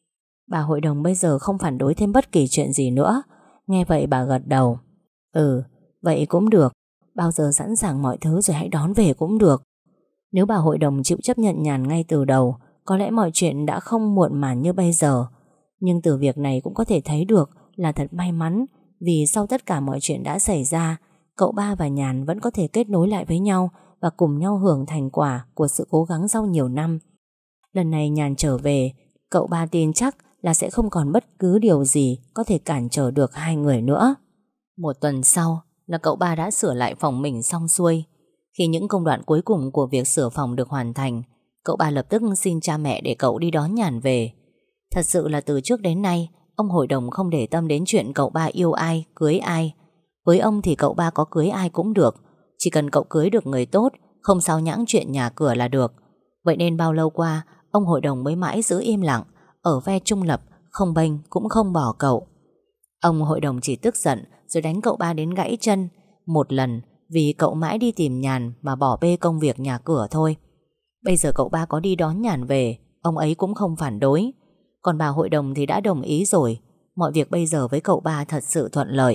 Bà hội đồng bây giờ không phản đối thêm bất kỳ chuyện gì nữa. Nghe vậy bà gật đầu. Ừ, vậy cũng được. Bao giờ sẵn sàng mọi thứ rồi hãy đón về cũng được. Nếu bà hội đồng chịu chấp nhận Nhàn ngay từ đầu, có lẽ mọi chuyện đã không muộn màng như bây giờ. Nhưng từ việc này cũng có thể thấy được là thật may mắn, vì sau tất cả mọi chuyện đã xảy ra, cậu ba và Nhàn vẫn có thể kết nối lại với nhau và cùng nhau hưởng thành quả của sự cố gắng sau nhiều năm. Lần này Nhàn trở về, cậu ba tin chắc là sẽ không còn bất cứ điều gì có thể cản trở được hai người nữa. Một tuần sau là cậu ba đã sửa lại phòng mình xong xuôi. Khi những công đoạn cuối cùng của việc sửa phòng được hoàn thành, cậu ba lập tức xin cha mẹ để cậu đi đón Nhàn về. Thật sự là từ trước đến nay, ông hội đồng không để tâm đến chuyện cậu ba yêu ai, cưới ai. Với ông thì cậu ba có cưới ai cũng được, chỉ cần cậu cưới được người tốt, không sao nhãng chuyện nhà cửa là được. Vậy nên bao lâu qua, ông hội đồng mới mãi giữ im lặng, ở ve trung lập, không bênh cũng không bỏ cậu. Ông hội đồng chỉ tức giận rồi đánh cậu ba đến gãy chân. Một lần vì cậu mãi đi tìm Nhàn mà bỏ bê công việc nhà cửa thôi. Bây giờ cậu ba có đi đón Nhàn về, ông ấy cũng không phản đối. Còn bà hội đồng thì đã đồng ý rồi. Mọi việc bây giờ với cậu ba thật sự thuận lợi.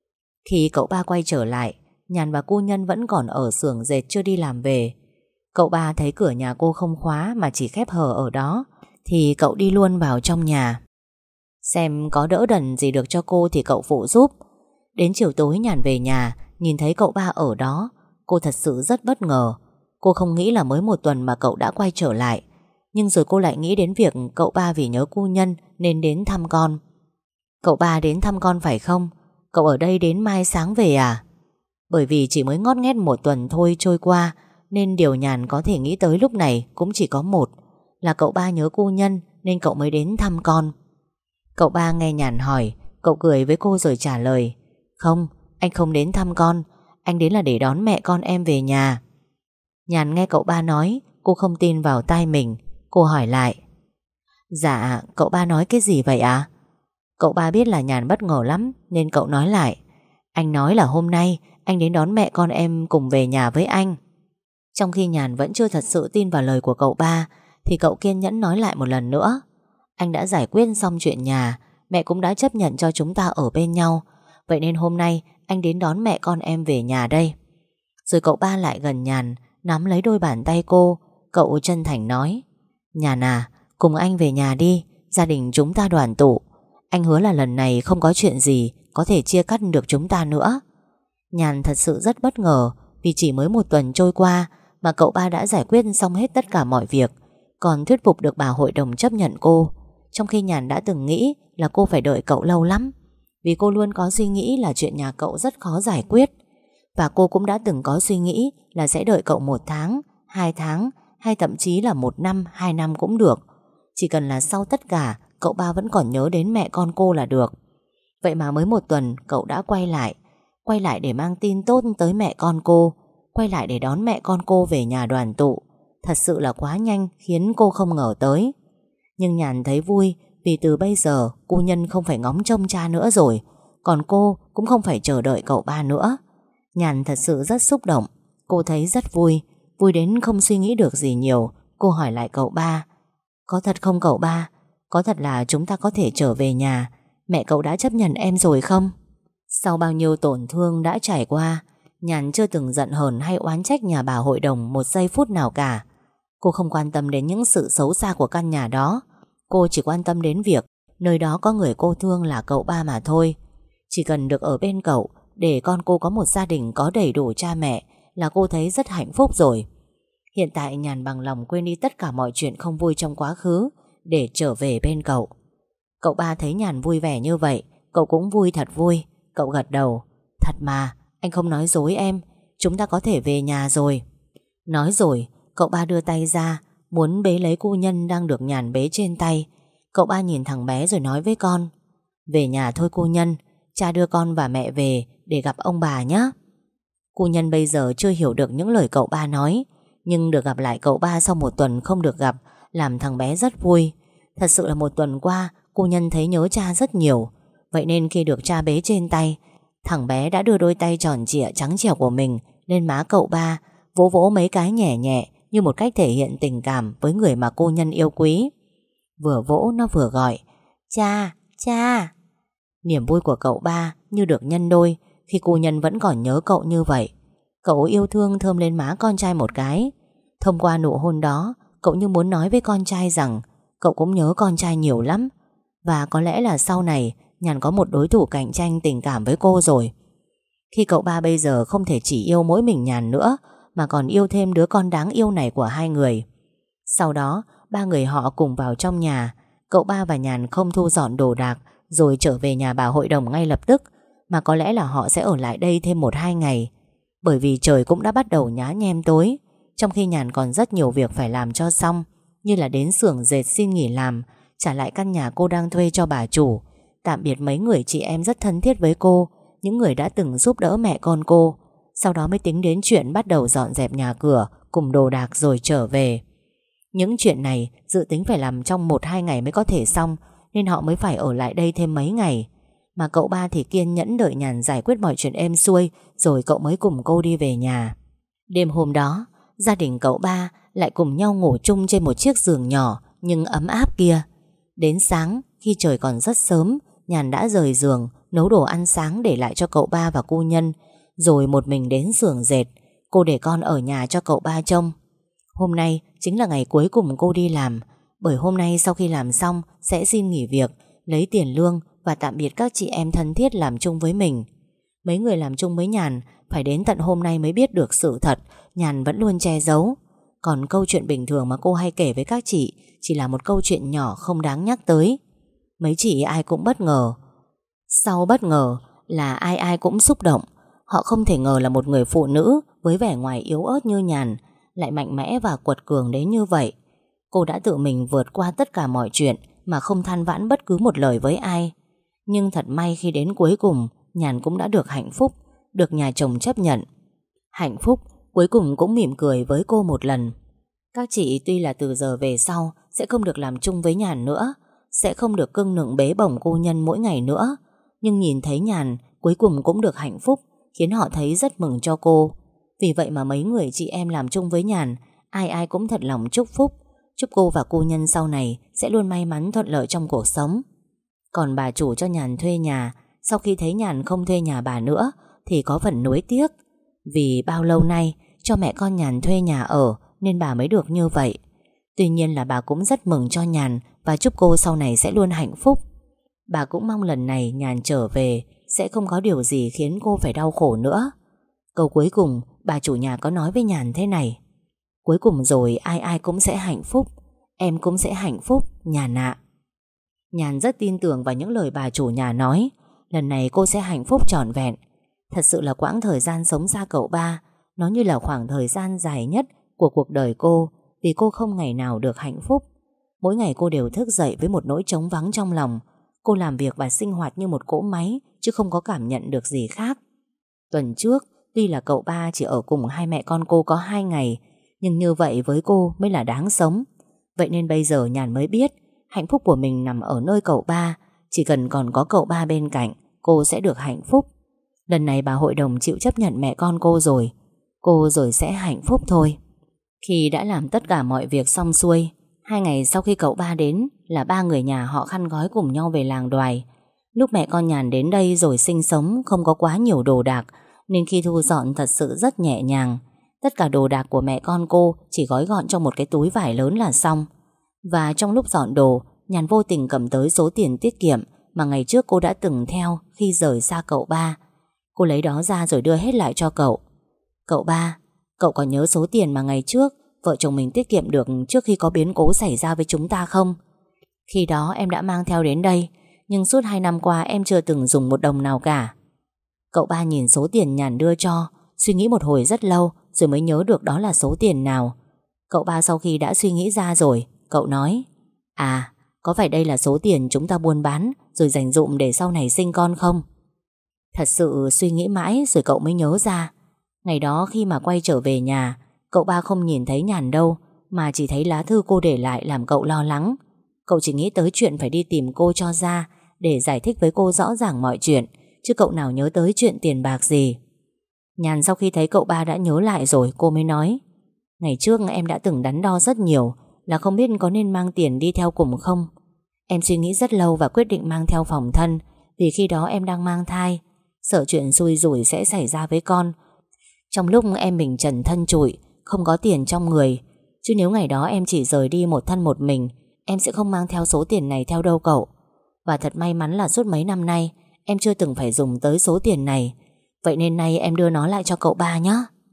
Khi cậu ba quay trở lại, Nhàn và cô Nhân vẫn còn ở xưởng dệt chưa đi làm về. Cậu ba thấy cửa nhà cô không khóa mà chỉ khép hờ ở đó, thì cậu đi luôn vào trong nhà. Xem có đỡ đần gì được cho cô thì cậu phụ giúp. Đến chiều tối Nhàn về nhà, nhìn thấy cậu ba ở đó, cô thật sự rất bất ngờ. Cô không nghĩ là mới một tuần mà cậu đã quay trở lại. Nhưng rồi cô lại nghĩ đến việc cậu ba vì nhớ cô Nhân nên đến thăm con. Cậu ba đến thăm con phải không? Cậu ở đây đến mai sáng về à? Bởi vì chỉ mới ngót nghét một tuần thôi trôi qua, nên điều Nhàn có thể nghĩ tới lúc này cũng chỉ có một, là cậu ba nhớ cô Nhân nên cậu mới đến thăm con. Cậu ba nghe Nhàn hỏi, cậu cười với cô rồi trả lời: Không, anh không đến thăm con, anh đến là để đón mẹ con em về nhà. Nhàn nghe cậu ba nói, cô không tin vào tai mình. Cô hỏi lại: Dạ, cậu ba nói cái gì vậy ạ? À? Cậu ba biết là Nhàn bất ngờ lắm nên cậu nói lại: Anh nói là hôm nay anh đến đón mẹ con em cùng về nhà với anh. Trong khi Nhàn vẫn chưa thật sự tin vào lời của cậu ba, thì cậu kiên nhẫn nói lại một lần nữa: Anh đã giải quyết xong chuyện nhà, mẹ cũng đã chấp nhận cho chúng ta ở bên nhau. Vậy nên hôm nay anh đến đón mẹ con em về nhà đây. Rồi cậu ba lại gần Nhàn, nắm lấy đôi bàn tay cô. Cậu chân thành nói: Nhàn à, cùng anh về nhà đi, gia đình chúng ta đoàn tụ. Anh hứa là lần này không có chuyện gì có thể chia cắt được chúng ta nữa. Nhàn thật sự rất bất ngờ, vì chỉ mới một tuần trôi qua mà cậu ba đã giải quyết xong hết tất cả mọi việc, còn thuyết phục được bà hội đồng chấp nhận cô. Trong khi Nhàn đã từng nghĩ là cô phải đợi cậu lâu lắm, vì cô luôn có suy nghĩ là chuyện nhà cậu rất khó giải quyết. Và cô cũng đã từng có suy nghĩ là sẽ đợi cậu một tháng, hai tháng, hay thậm chí là một năm, hai năm cũng được. Chỉ cần là sau tất cả cậu ba vẫn còn nhớ đến mẹ con cô là được. Vậy mà mới một tuần cậu đã quay lại. Quay lại để mang tin tốt tới mẹ con cô. Quay lại để đón mẹ con cô về nhà đoàn tụ. Thật sự là quá nhanh, khiến cô không ngờ tới. Nhưng Nhàn thấy vui, vì từ bây giờ cô Nhân không phải ngóng trông cha nữa rồi, còn cô cũng không phải chờ đợi cậu ba nữa. Nhàn thật sự rất xúc động. Cô thấy rất vui, vui đến không suy nghĩ được gì nhiều. Cô hỏi lại cậu ba: Có thật không cậu ba? Có thật là chúng ta có thể trở về nhà? Mẹ cậu đã chấp nhận em rồi không? Sau bao nhiêu tổn thương đã trải qua, Nhàn chưa từng giận hờn hay oán trách nhà bà hội đồng một giây phút nào cả. Cô không quan tâm đến những sự xấu xa của căn nhà đó. Cô chỉ quan tâm đến việc nơi đó có người cô thương là cậu ba mà thôi. Chỉ cần được ở bên cậu, để con cô có một gia đình có đầy đủ cha mẹ, là cô thấy rất hạnh phúc rồi. Hiện tại Nhàn bằng lòng quên đi tất cả mọi chuyện không vui trong quá khứ để trở về bên cậu. Cậu ba thấy Nhàn vui vẻ như vậy, cậu cũng vui thật vui. Cậu gật đầu. Thật mà, anh không nói dối em, chúng ta có thể về nhà rồi. Nói rồi, cậu ba đưa tay ra, muốn bế lấy cô Nhân đang được Nhàn bế trên tay. Cậu ba nhìn thằng bé rồi nói với con: về nhà thôi cô Nhân, cha đưa con và mẹ về để gặp ông bà nhé. Cô Nhân bây giờ chưa hiểu được những lời cậu ba nói, nhưng được gặp lại cậu ba sau một tuần không được gặp làm thằng bé rất vui. Thật sự là một tuần qua cô Nhân thấy nhớ cha rất nhiều. Vậy nên khi được cha bế trên tay, thằng bé đã đưa đôi tay tròn trịa trắng trẻo của mình lên má cậu ba, vỗ vỗ mấy cái nhẹ nhẹ như một cách thể hiện tình cảm với người mà cô Nhân yêu quý. Vừa vỗ nó vừa gọi: cha, cha. Niềm vui của cậu ba như được nhân đôi khi cô Nhân vẫn còn nhớ cậu như vậy. Cậu yêu thương thơm lên má con trai một cái. Thông qua nụ hôn đó, cậu như muốn nói với con trai rằng cậu cũng nhớ con trai nhiều lắm. Và có lẽ là sau này Nhàn có một đối thủ cạnh tranh tình cảm với cô rồi. Khi cậu ba bây giờ không thể chỉ yêu mỗi mình Nhàn nữa, mà còn yêu thêm đứa con đáng yêu này của hai người. Sau đó, ba người họ cùng vào trong nhà. Cậu ba và Nhàn không thu dọn đồ đạc rồi trở về nhà bà hội đồng ngay lập tức, mà có lẽ là họ sẽ ở lại đây thêm một hai ngày. Bởi vì trời cũng đã bắt đầu nhá nhem tối, trong khi Nhàn còn rất nhiều việc phải làm cho xong, như là đến xưởng dệt xin nghỉ làm, trả lại căn nhà cô đang thuê cho bà chủ, tạm biệt mấy người chị em rất thân thiết với cô, những người đã từng giúp đỡ mẹ con cô. Sau đó mới tính đến chuyện bắt đầu dọn dẹp nhà cửa cùng đồ đạc rồi trở về. Những chuyện này dự tính phải làm trong một hai ngày mới có thể xong, nên họ mới phải ở lại đây thêm mấy ngày. Mà cậu ba thì kiên nhẫn đợi Nhàn giải quyết mọi chuyện êm xuôi, rồi cậu mới cùng cô đi về nhà. Đêm hôm đó, gia đình cậu ba lại cùng nhau ngủ chung trên một chiếc giường nhỏ nhưng ấm áp kia. Đến sáng, khi trời còn rất sớm, Nhàn đã rời giường, nấu đồ ăn sáng để lại cho cậu ba và cô Nhân, rồi một mình đến xưởng dệt. Cô để con ở nhà cho cậu ba trông. Hôm nay chính là ngày cuối cùng cô đi làm, bởi hôm nay sau khi làm xong sẽ xin nghỉ việc, lấy tiền lương và tạm biệt các chị em thân thiết làm chung với mình. Mấy người làm chung với Nhàn phải đến tận hôm nay mới biết được sự thật. Nhàn vẫn luôn che giấu. Còn câu chuyện bình thường mà cô hay kể với các chị chỉ là một câu chuyện nhỏ không đáng nhắc tới. Mấy chị ai cũng bất ngờ. Sau bất ngờ là ai ai cũng xúc động. Họ không thể ngờ là một người phụ nữ với vẻ ngoài yếu ớt như Nhàn lại mạnh mẽ và quật cường đến như vậy. Cô đã tự mình vượt qua tất cả mọi chuyện mà không than vãn bất cứ một lời với ai. Nhưng thật may khi đến cuối cùng, Nhàn cũng đã được hạnh phúc, được nhà chồng chấp nhận. Hạnh phúc cuối cùng cũng mỉm cười với cô một lần. Các chị tuy là từ giờ về sau sẽ không được làm chung với Nhàn nữa, sẽ không được cưng nựng bế bổng cô Nhân mỗi ngày nữa, nhưng nhìn thấy Nhàn cuối cùng cũng được hạnh phúc, khiến họ thấy rất mừng cho cô. Vì vậy mà mấy người chị em làm chung với Nhàn, ai ai cũng thật lòng chúc phúc, chúc cô và cô Nhân sau này sẽ luôn may mắn thuận lợi trong cuộc sống. Còn bà chủ cho Nhàn thuê nhà, sau khi thấy Nhàn không thuê nhà bà nữa thì có phần nuối tiếc. Vì bao lâu nay cho mẹ con Nhàn thuê nhà ở nên bà mới được như vậy. Tuy nhiên là bà cũng rất mừng cho Nhàn và chúc cô sau này sẽ luôn hạnh phúc. Bà cũng mong lần này Nhàn trở về sẽ không có điều gì khiến cô phải đau khổ nữa. Câu cuối cùng bà chủ nhà có nói với Nhàn thế này: cuối cùng rồi ai ai cũng sẽ hạnh phúc, em cũng sẽ hạnh phúc Nhàn ạ. Nhàn rất tin tưởng vào những lời bà chủ nhà nói. Lần này cô sẽ hạnh phúc trọn vẹn. Thật sự là quãng thời gian sống xa cậu ba, nó như là khoảng thời gian dài nhất của cuộc đời cô, vì cô không ngày nào được hạnh phúc. Mỗi ngày cô đều thức dậy với một nỗi trống vắng trong lòng. Cô làm việc và sinh hoạt như một cỗ máy, chứ không có cảm nhận được gì khác. Tuần trước, tuy là cậu ba chỉ ở cùng hai mẹ con cô có hai ngày, nhưng như vậy với cô mới là đáng sống. Vậy nên bây giờ Nhàn mới biết hạnh phúc của mình nằm ở nơi cậu ba. Chỉ cần còn có cậu ba bên cạnh, cô sẽ được hạnh phúc. Lần này bà hội đồng chịu chấp nhận mẹ con cô rồi. Cô rồi sẽ hạnh phúc thôi. Khi đã làm tất cả mọi việc xong xuôi, hai ngày sau khi cậu ba đến là ba người nhà họ khăn gói cùng nhau về làng Đoài. Lúc mẹ con Nhàn đến đây rồi sinh sống không có quá nhiều đồ đạc, nên khi thu dọn thật sự rất nhẹ nhàng. Tất cả đồ đạc của mẹ con cô chỉ gói gọn trong một cái túi vải lớn là xong. Và trong lúc dọn đồ, Nhàn vô tình cầm tới số tiền tiết kiệm mà ngày trước cô đã từng theo khi rời xa cậu ba. Cô lấy đó ra rồi đưa hết lại cho cậu. Cậu ba, cậu có nhớ số tiền mà ngày trước vợ chồng mình tiết kiệm được trước khi có biến cố xảy ra với chúng ta không? Khi đó em đã mang theo đến đây, nhưng suốt hai năm qua em chưa từng dùng một đồng nào cả. Cậu ba nhìn số tiền Nhàn đưa cho, suy nghĩ một hồi rất lâu rồi mới nhớ được đó là số tiền nào. Cậu ba sau khi đã suy nghĩ ra rồi, cậu nói: À, có phải đây là số tiền chúng ta buôn bán rồi dành dụm để sau này sinh con không? Thật sự suy nghĩ mãi rồi cậu mới nhớ ra. Ngày đó khi mà quay trở về nhà, cậu ba không nhìn thấy Nhàn đâu, mà chỉ thấy lá thư cô để lại làm cậu lo lắng. Cậu chỉ nghĩ tới chuyện phải đi tìm cô cho ra để giải thích với cô rõ ràng mọi chuyện, chứ cậu nào nhớ tới chuyện tiền bạc gì. Nhàn sau khi thấy cậu ba đã nhớ lại rồi, cô mới nói: Ngày trước em đã từng đắn đo rất nhiều, là không biết có nên mang tiền đi theo cùng không. Em suy nghĩ rất lâu và quyết định mang theo phòng thân, vì khi đó em đang mang thai, sợ chuyện xui rủi sẽ xảy ra với con. Trong lúc em mình trần thân trụi, không có tiền trong người. Chứ nếu ngày đó em chỉ rời đi một thân một mình, em sẽ không mang theo số tiền này theo đâu cậu. Và thật may mắn là suốt mấy năm nay em chưa từng phải dùng tới số tiền này. Vậy nên nay em đưa nó lại cho cậu ba nhé.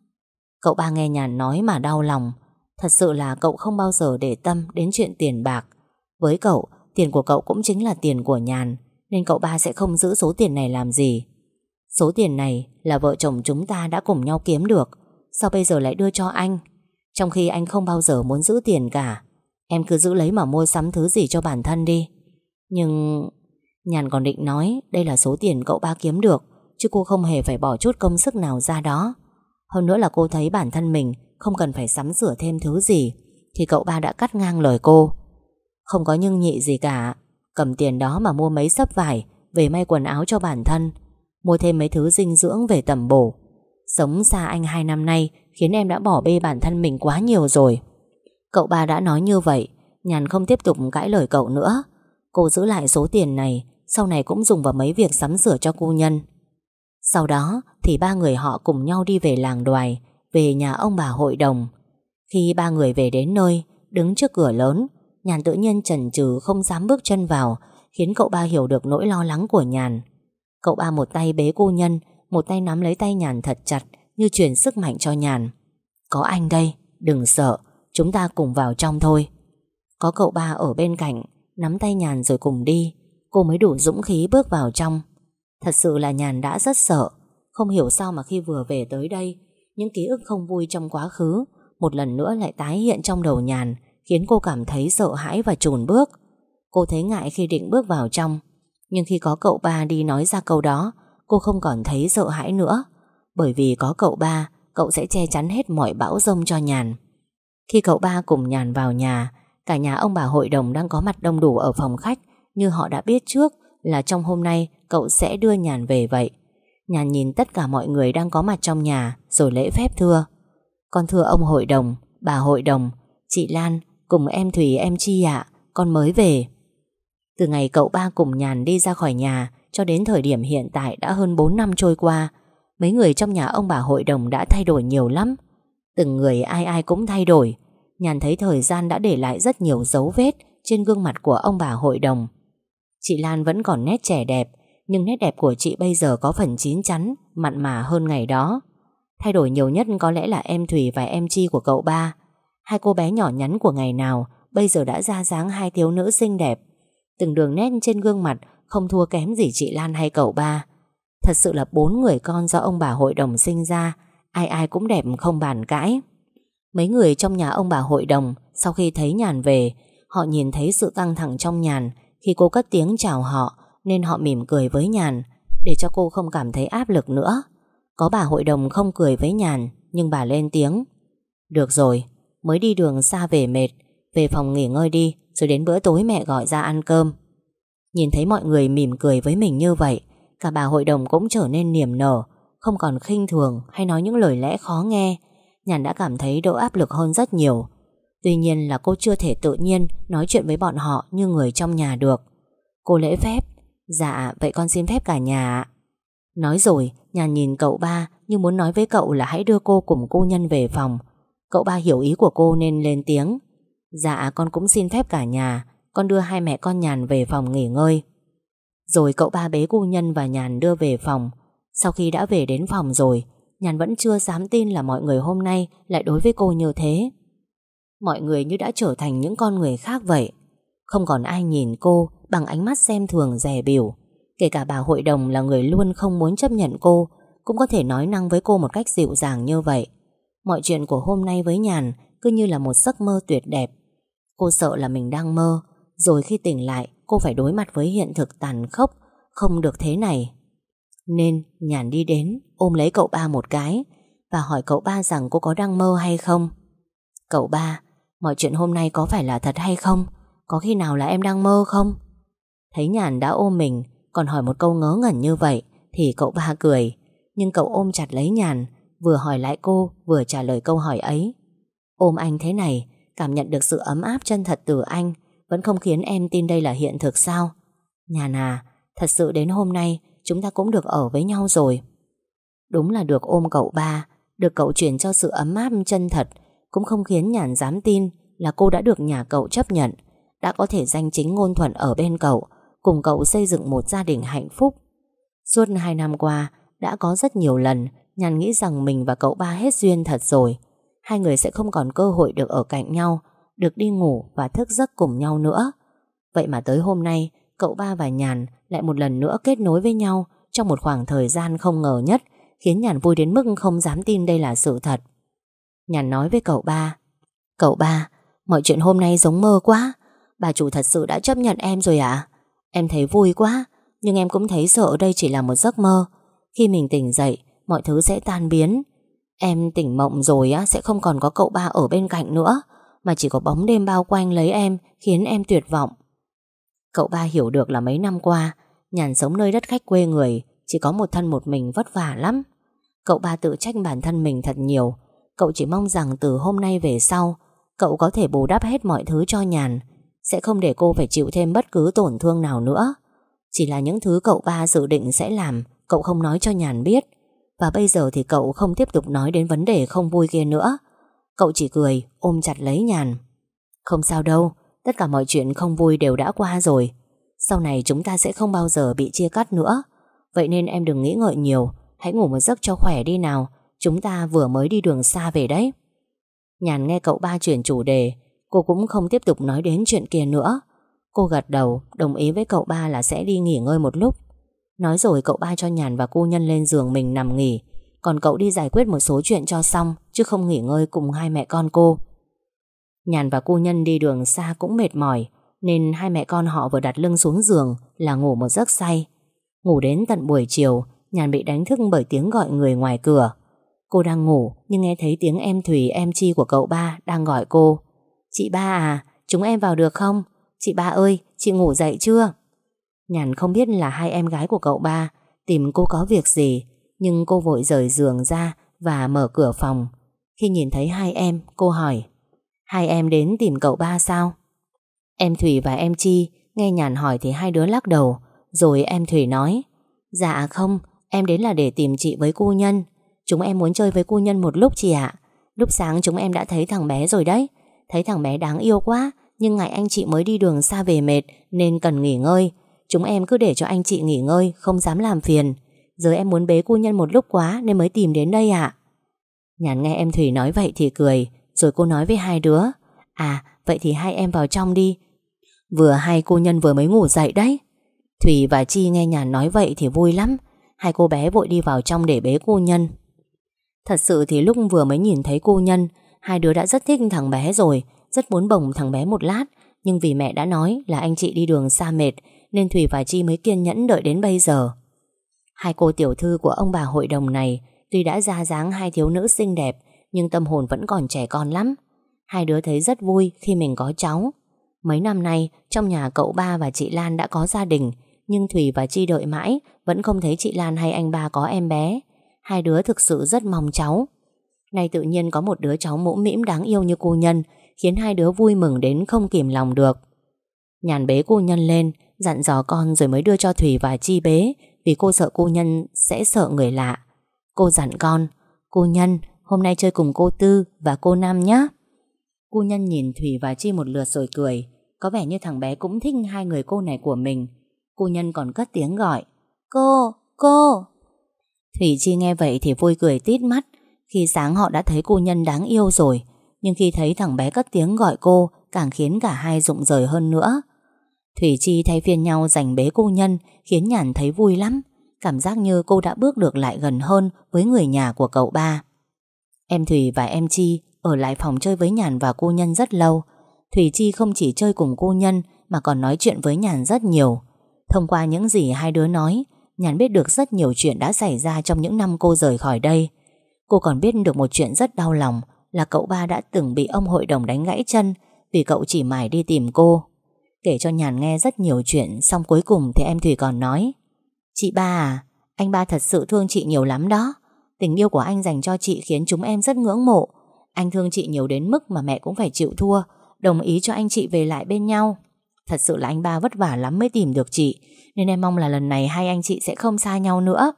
Cậu ba nghe Nhàn nói mà đau lòng. Thật sự là cậu không bao giờ để tâm đến chuyện tiền bạc. Với cậu, tiền của cậu cũng chính là tiền của Nhàn, nên cậu ba sẽ không giữ số tiền này làm gì. Số tiền này là vợ chồng chúng ta đã cùng nhau kiếm được, sao bây giờ lại đưa cho anh, trong khi anh không bao giờ muốn giữ tiền cả. Em cứ giữ lấy mà mua sắm thứ gì cho bản thân đi. Nhưng Nhàn còn định nói đây là số tiền cậu ba kiếm được, chứ cô không hề phải bỏ chút công sức nào ra đó. Hơn nữa là cô thấy bản thân mình không cần phải sắm sửa thêm thứ gì, thì cậu ba đã cắt ngang lời cô. Không có nhưng nhị gì cả. Cầm tiền đó mà mua mấy xấp vải về may quần áo cho bản thân, mua thêm mấy thứ dinh dưỡng về tẩm bổ. Sống xa anh hai năm nay khiến em đã bỏ bê bản thân mình quá nhiều rồi. Cậu ba đã nói như vậy, Nhàn không tiếp tục cãi lời cậu nữa. Cô giữ lại số tiền này, sau này cũng dùng vào mấy việc sắm sửa cho cô nhân. Sau đó thì ba người họ cùng nhau đi về làng Đoài, về nhà ông bà hội đồng. Khi ba người về đến nơi, đứng trước cửa lớn, Nhàn tự nhiên chần chừ không dám bước chân vào, khiến cậu ba hiểu được nỗi lo lắng của Nhàn. Cậu ba một tay bế cô nhân, một tay nắm lấy tay Nhàn thật chặt, như truyền sức mạnh cho Nhàn. Có anh đây, đừng sợ, chúng ta cùng vào trong thôi. Có cậu ba ở bên cạnh, nắm tay Nhàn rồi cùng đi, cô mới đủ dũng khí bước vào trong. Thật sự là Nhàn đã rất sợ. Không hiểu sao mà khi vừa về tới đây, những ký ức không vui trong quá khứ một lần nữa lại tái hiện trong đầu Nhàn, khiến cô cảm thấy sợ hãi và chùn bước. Cô thấy ngại khi định bước vào trong, nhưng khi có cậu ba đi nói ra câu đó, cô không còn thấy sợ hãi nữa. Bởi vì có cậu ba, cậu sẽ che chắn hết mọi bão giông cho Nhàn. Khi cậu ba cùng Nhàn vào nhà, cả nhà ông bà hội đồng đang có mặt đông đủ ở phòng khách, như họ đã biết trước là trong hôm nay cậu sẽ đưa Nhàn về vậy. Nhàn nhìn tất cả mọi người đang có mặt trong nhà rồi lễ phép thưa: Con thưa ông hội đồng, bà hội đồng, chị Lan cùng em Thùy em Chi ạ, con mới về. Từ ngày cậu ba cùng Nhàn đi ra khỏi nhà cho đến thời điểm hiện tại đã hơn bốn năm trôi qua. Mấy người trong nhà ông bà hội đồng đã thay đổi nhiều lắm. Từng người ai ai cũng thay đổi. Nhàn thấy thời gian đã để lại rất nhiều dấu vết trên gương mặt của ông bà hội đồng. Chị Lan vẫn còn nét trẻ đẹp, nhưng nét đẹp của chị bây giờ có phần chín chắn, mặn mà hơn ngày đó. Thay đổi nhiều nhất có lẽ là em Thùy và em Chi của cậu ba. Hai cô bé nhỏ nhắn của ngày nào bây giờ đã ra dáng hai thiếu nữ xinh đẹp. Từng đường nét trên gương mặt không thua kém gì chị Lan hay cậu ba. Thật sự là bốn người con do ông bà hội đồng sinh ra, ai ai cũng đẹp không bàn cãi. Mấy người trong nhà ông bà hội đồng sau khi thấy Nhàn về, họ nhìn thấy sự căng thẳng trong Nhàn khi cô cất tiếng chào họ, nên họ mỉm cười với Nhàn để cho cô không cảm thấy áp lực nữa. Có bà hội đồng không cười với Nhàn, nhưng bà lên tiếng: Được rồi, mới đi đường xa về mệt, về phòng nghỉ ngơi đi, rồi đến bữa tối mẹ gọi ra ăn cơm. Nhìn thấy mọi người mỉm cười với mình như vậy, cả bà hội đồng cũng trở nên niềm nở, không còn khinh thường hay nói những lời lẽ khó nghe. Nhàn đã cảm thấy đỡ áp lực hơn rất nhiều. Tuy nhiên là cô chưa thể tự nhiên nói chuyện với bọn họ như người trong nhà được. Cô lễ phép: Dạ vậy con xin phép cả nhà ạ. Nói rồi Nhàn nhìn cậu ba như muốn nói với cậu là hãy đưa cô cùng cô Nhân về phòng. Cậu ba hiểu ý của cô nên lên tiếng. Dạ con cũng xin phép cả nhà, con đưa hai mẹ con Nhàn về phòng nghỉ ngơi. Rồi cậu ba bế cô Nhân và Nhàn đưa về phòng. Sau khi đã về đến phòng rồi, Nhàn vẫn chưa dám tin là mọi người hôm nay lại đối với cô như thế. Mọi người như đã trở thành những con người khác vậy. Không còn ai nhìn cô bằng ánh mắt xem thường dè bỉu. Kể cả bà hội đồng là người luôn không muốn chấp nhận cô, cũng có thể nói năng với cô một cách dịu dàng như vậy. Mọi chuyện của hôm nay với Nhàn cứ như là một giấc mơ tuyệt đẹp. Cô sợ là mình đang mơ, rồi khi tỉnh lại cô phải đối mặt với hiện thực tàn khốc, không được thế này. Nên Nhàn đi đến ôm lấy cậu ba một cái và hỏi cậu ba rằng cô có đang mơ hay không. Cậu ba, mọi chuyện hôm nay có phải là thật hay không? Có khi nào là em đang mơ không? Thấy Nhàn đã ôm mình còn hỏi một câu ngớ ngẩn như vậy thì cậu ba cười. Nhưng cậu ôm chặt lấy Nhàn, vừa hỏi lại cô vừa trả lời câu hỏi ấy. Ôm anh thế này, cảm nhận được sự ấm áp chân thật từ anh, vẫn không khiến em tin đây là hiện thực sao? Nhàn à, thật sự đến hôm nay chúng ta cũng được ở với nhau rồi. Đúng là được ôm cậu ba, được cậu truyền cho sự ấm áp chân thật, cũng không khiến Nhàn dám tin là cô đã được nhà cậu chấp nhận, đã có thể danh chính ngôn thuận ở bên cậu, cùng cậu xây dựng một gia đình hạnh phúc. Suốt hai năm qua, đã có rất nhiều lần Nhàn nghĩ rằng mình và cậu ba hết duyên thật rồi. Hai người sẽ không còn cơ hội được ở cạnh nhau, được đi ngủ và thức giấc cùng nhau nữa. Vậy mà tới hôm nay, cậu ba và Nhàn lại một lần nữa kết nối với nhau trong một khoảng thời gian không ngờ nhất, khiến Nhàn vui đến mức không dám tin đây là sự thật. Nhàn nói với cậu ba: Cậu ba, mọi chuyện hôm nay giống mơ quá. Bà chủ thật sự đã chấp nhận em rồi ạ? Em thấy vui quá, nhưng em cũng thấy sợ đây chỉ là một giấc mơ. Khi mình tỉnh dậy, mọi thứ sẽ tan biến. Em tỉnh mộng rồi á, sẽ không còn có cậu ba ở bên cạnh nữa, mà chỉ có bóng đêm bao quanh lấy em, khiến em tuyệt vọng. Cậu ba hiểu được là mấy năm qua Nhàn sống nơi đất khách quê người, chỉ có một thân một mình vất vả lắm. Cậu ba tự trách bản thân mình thật nhiều. Cậu chỉ mong rằng từ hôm nay về sau, cậu có thể bù đắp hết mọi thứ cho Nhàn, sẽ không để cô phải chịu thêm bất cứ tổn thương nào nữa. Chỉ là những thứ cậu ba dự định sẽ làm, cậu không nói cho Nhàn biết. Và bây giờ thì cậu không tiếp tục nói đến vấn đề không vui kia nữa. Cậu chỉ cười ôm chặt lấy Nhàn. Không sao đâu, tất cả mọi chuyện không vui đều đã qua rồi. Sau này chúng ta sẽ không bao giờ bị chia cắt nữa. Vậy nên em đừng nghĩ ngợi nhiều, hãy ngủ một giấc cho khỏe đi nào. Chúng ta vừa mới đi đường xa về đấy. Nhàn nghe cậu ba chuyển chủ đề, cô cũng không tiếp tục nói đến chuyện kia nữa. Cô gật đầu đồng ý với cậu ba là sẽ đi nghỉ ngơi một lúc. Nói rồi cậu ba cho Nhàn và cô Nhân lên giường mình nằm nghỉ, còn cậu đi giải quyết một số chuyện cho xong, chứ không nghỉ ngơi cùng hai mẹ con cô. Nhàn và cô Nhân đi đường xa cũng mệt mỏi, nên hai mẹ con họ vừa đặt lưng xuống giường là ngủ một giấc say. Ngủ đến tận buổi chiều, Nhàn bị đánh thức bởi tiếng gọi người ngoài cửa. Cô đang ngủ nhưng nghe thấy tiếng em Thùy, em Chi của cậu ba đang gọi cô. Chị ba à, chúng em vào được không? Chị ba ơi, chị ngủ dậy chưa? Nhàn không biết là hai em gái của cậu ba tìm cô có việc gì, nhưng cô vội rời giường ra và mở cửa phòng. Khi nhìn thấy hai em, cô hỏi: Hai em đến tìm cậu ba sao? Em Thùy và em Chi nghe Nhàn hỏi thì hai đứa lắc đầu. Rồi em Thùy nói: Dạ không, em đến là để tìm chị với cô Nhân. Chúng em muốn chơi với cô Nhân một lúc chị ạ. Lúc sáng chúng em đã thấy thằng bé rồi đấy. Thấy thằng bé đáng yêu quá, nhưng ngại anh chị mới đi đường xa về mệt nên cần nghỉ ngơi. Chúng em cứ để cho anh chị nghỉ ngơi, không dám làm phiền. Giờ em muốn bế cô Nhân một lúc quá nên mới tìm đến đây ạ. Nhàn nghe em Thùy nói vậy thì cười. Rồi cô nói với hai đứa: À, vậy thì hai em vào trong đi. Vừa hay cô Nhân vừa mới ngủ dậy đấy. Thùy và Chi nghe Nhàn nói vậy thì vui lắm. Hai cô bé vội đi vào trong để bế cô Nhân. Thật sự thì lúc vừa mới nhìn thấy cô Nhân, hai đứa đã rất thích thằng bé rồi, rất muốn bồng thằng bé một lát. Nhưng vì mẹ đã nói là anh chị đi đường xa mệt, nên Thùy và Chi mới kiên nhẫn đợi đến bây giờ. Hai cô tiểu thư của ông bà hội đồng này tuy đã ra dáng hai thiếu nữ xinh đẹp, nhưng tâm hồn vẫn còn trẻ con lắm. Hai đứa thấy rất vui khi mình có cháu. Mấy năm nay trong nhà cậu ba và chị Lan đã có gia đình, nhưng Thùy và Chi đợi mãi vẫn không thấy chị Lan hay anh ba có em bé. Hai đứa thực sự rất mong cháu. Nay tự nhiên có một đứa cháu mũm mĩm đáng yêu như cô Nhân, khiến hai đứa vui mừng đến không kìm lòng được. Nhàn bế cô Nhân lên dặn dò con rồi mới đưa cho Thùy và Chi bế, vì cô sợ cô Nhân sẽ sợ người lạ. Cô dặn con: cô Nhân, hôm nay chơi cùng cô Tư và cô Nam nhé. Cô Nhân nhìn Thùy và Chi một lượt rồi cười. Có vẻ như thằng bé cũng thích hai người cô này của mình. Cô Nhân còn cất tiếng gọi: cô, cô. Thùy Chi nghe vậy thì vui cười tít mắt. Khi sáng họ đã thấy cô Nhân đáng yêu rồi, nhưng khi thấy thằng bé cất tiếng gọi cô, càng khiến cả hai rụng rời hơn nữa. Thùy Chi thay phiên nhau giành bế cô Nhân, khiến Nhàn thấy vui lắm. Cảm giác như cô đã bước được lại gần hơn với người nhà của cậu ba. Em Thùy và em Chi ở lại phòng chơi với Nhàn và cô Nhân rất lâu. Thùy Chi không chỉ chơi cùng cô Nhân mà còn nói chuyện với Nhàn rất nhiều. Thông qua những gì hai đứa nói, Nhàn biết được rất nhiều chuyện đã xảy ra trong những năm cô rời khỏi đây. Cô còn biết được một chuyện rất đau lòng, là cậu ba đã từng bị ông hội đồng đánh gãy chân vì cậu chỉ mải đi tìm cô. Kể cho Nhàn nghe rất nhiều chuyện, xong cuối cùng thì em Thùy còn nói: chị ba à, anh ba thật sự thương chị nhiều lắm đó. Tình yêu của anh dành cho chị khiến chúng em rất ngưỡng mộ. Anh thương chị nhiều đến mức mà mẹ cũng phải chịu thua, đồng ý cho anh chị về lại bên nhau. Thật sự là anh ba vất vả lắm mới tìm được chị, nên em mong là lần này hai anh chị sẽ không xa nhau nữa.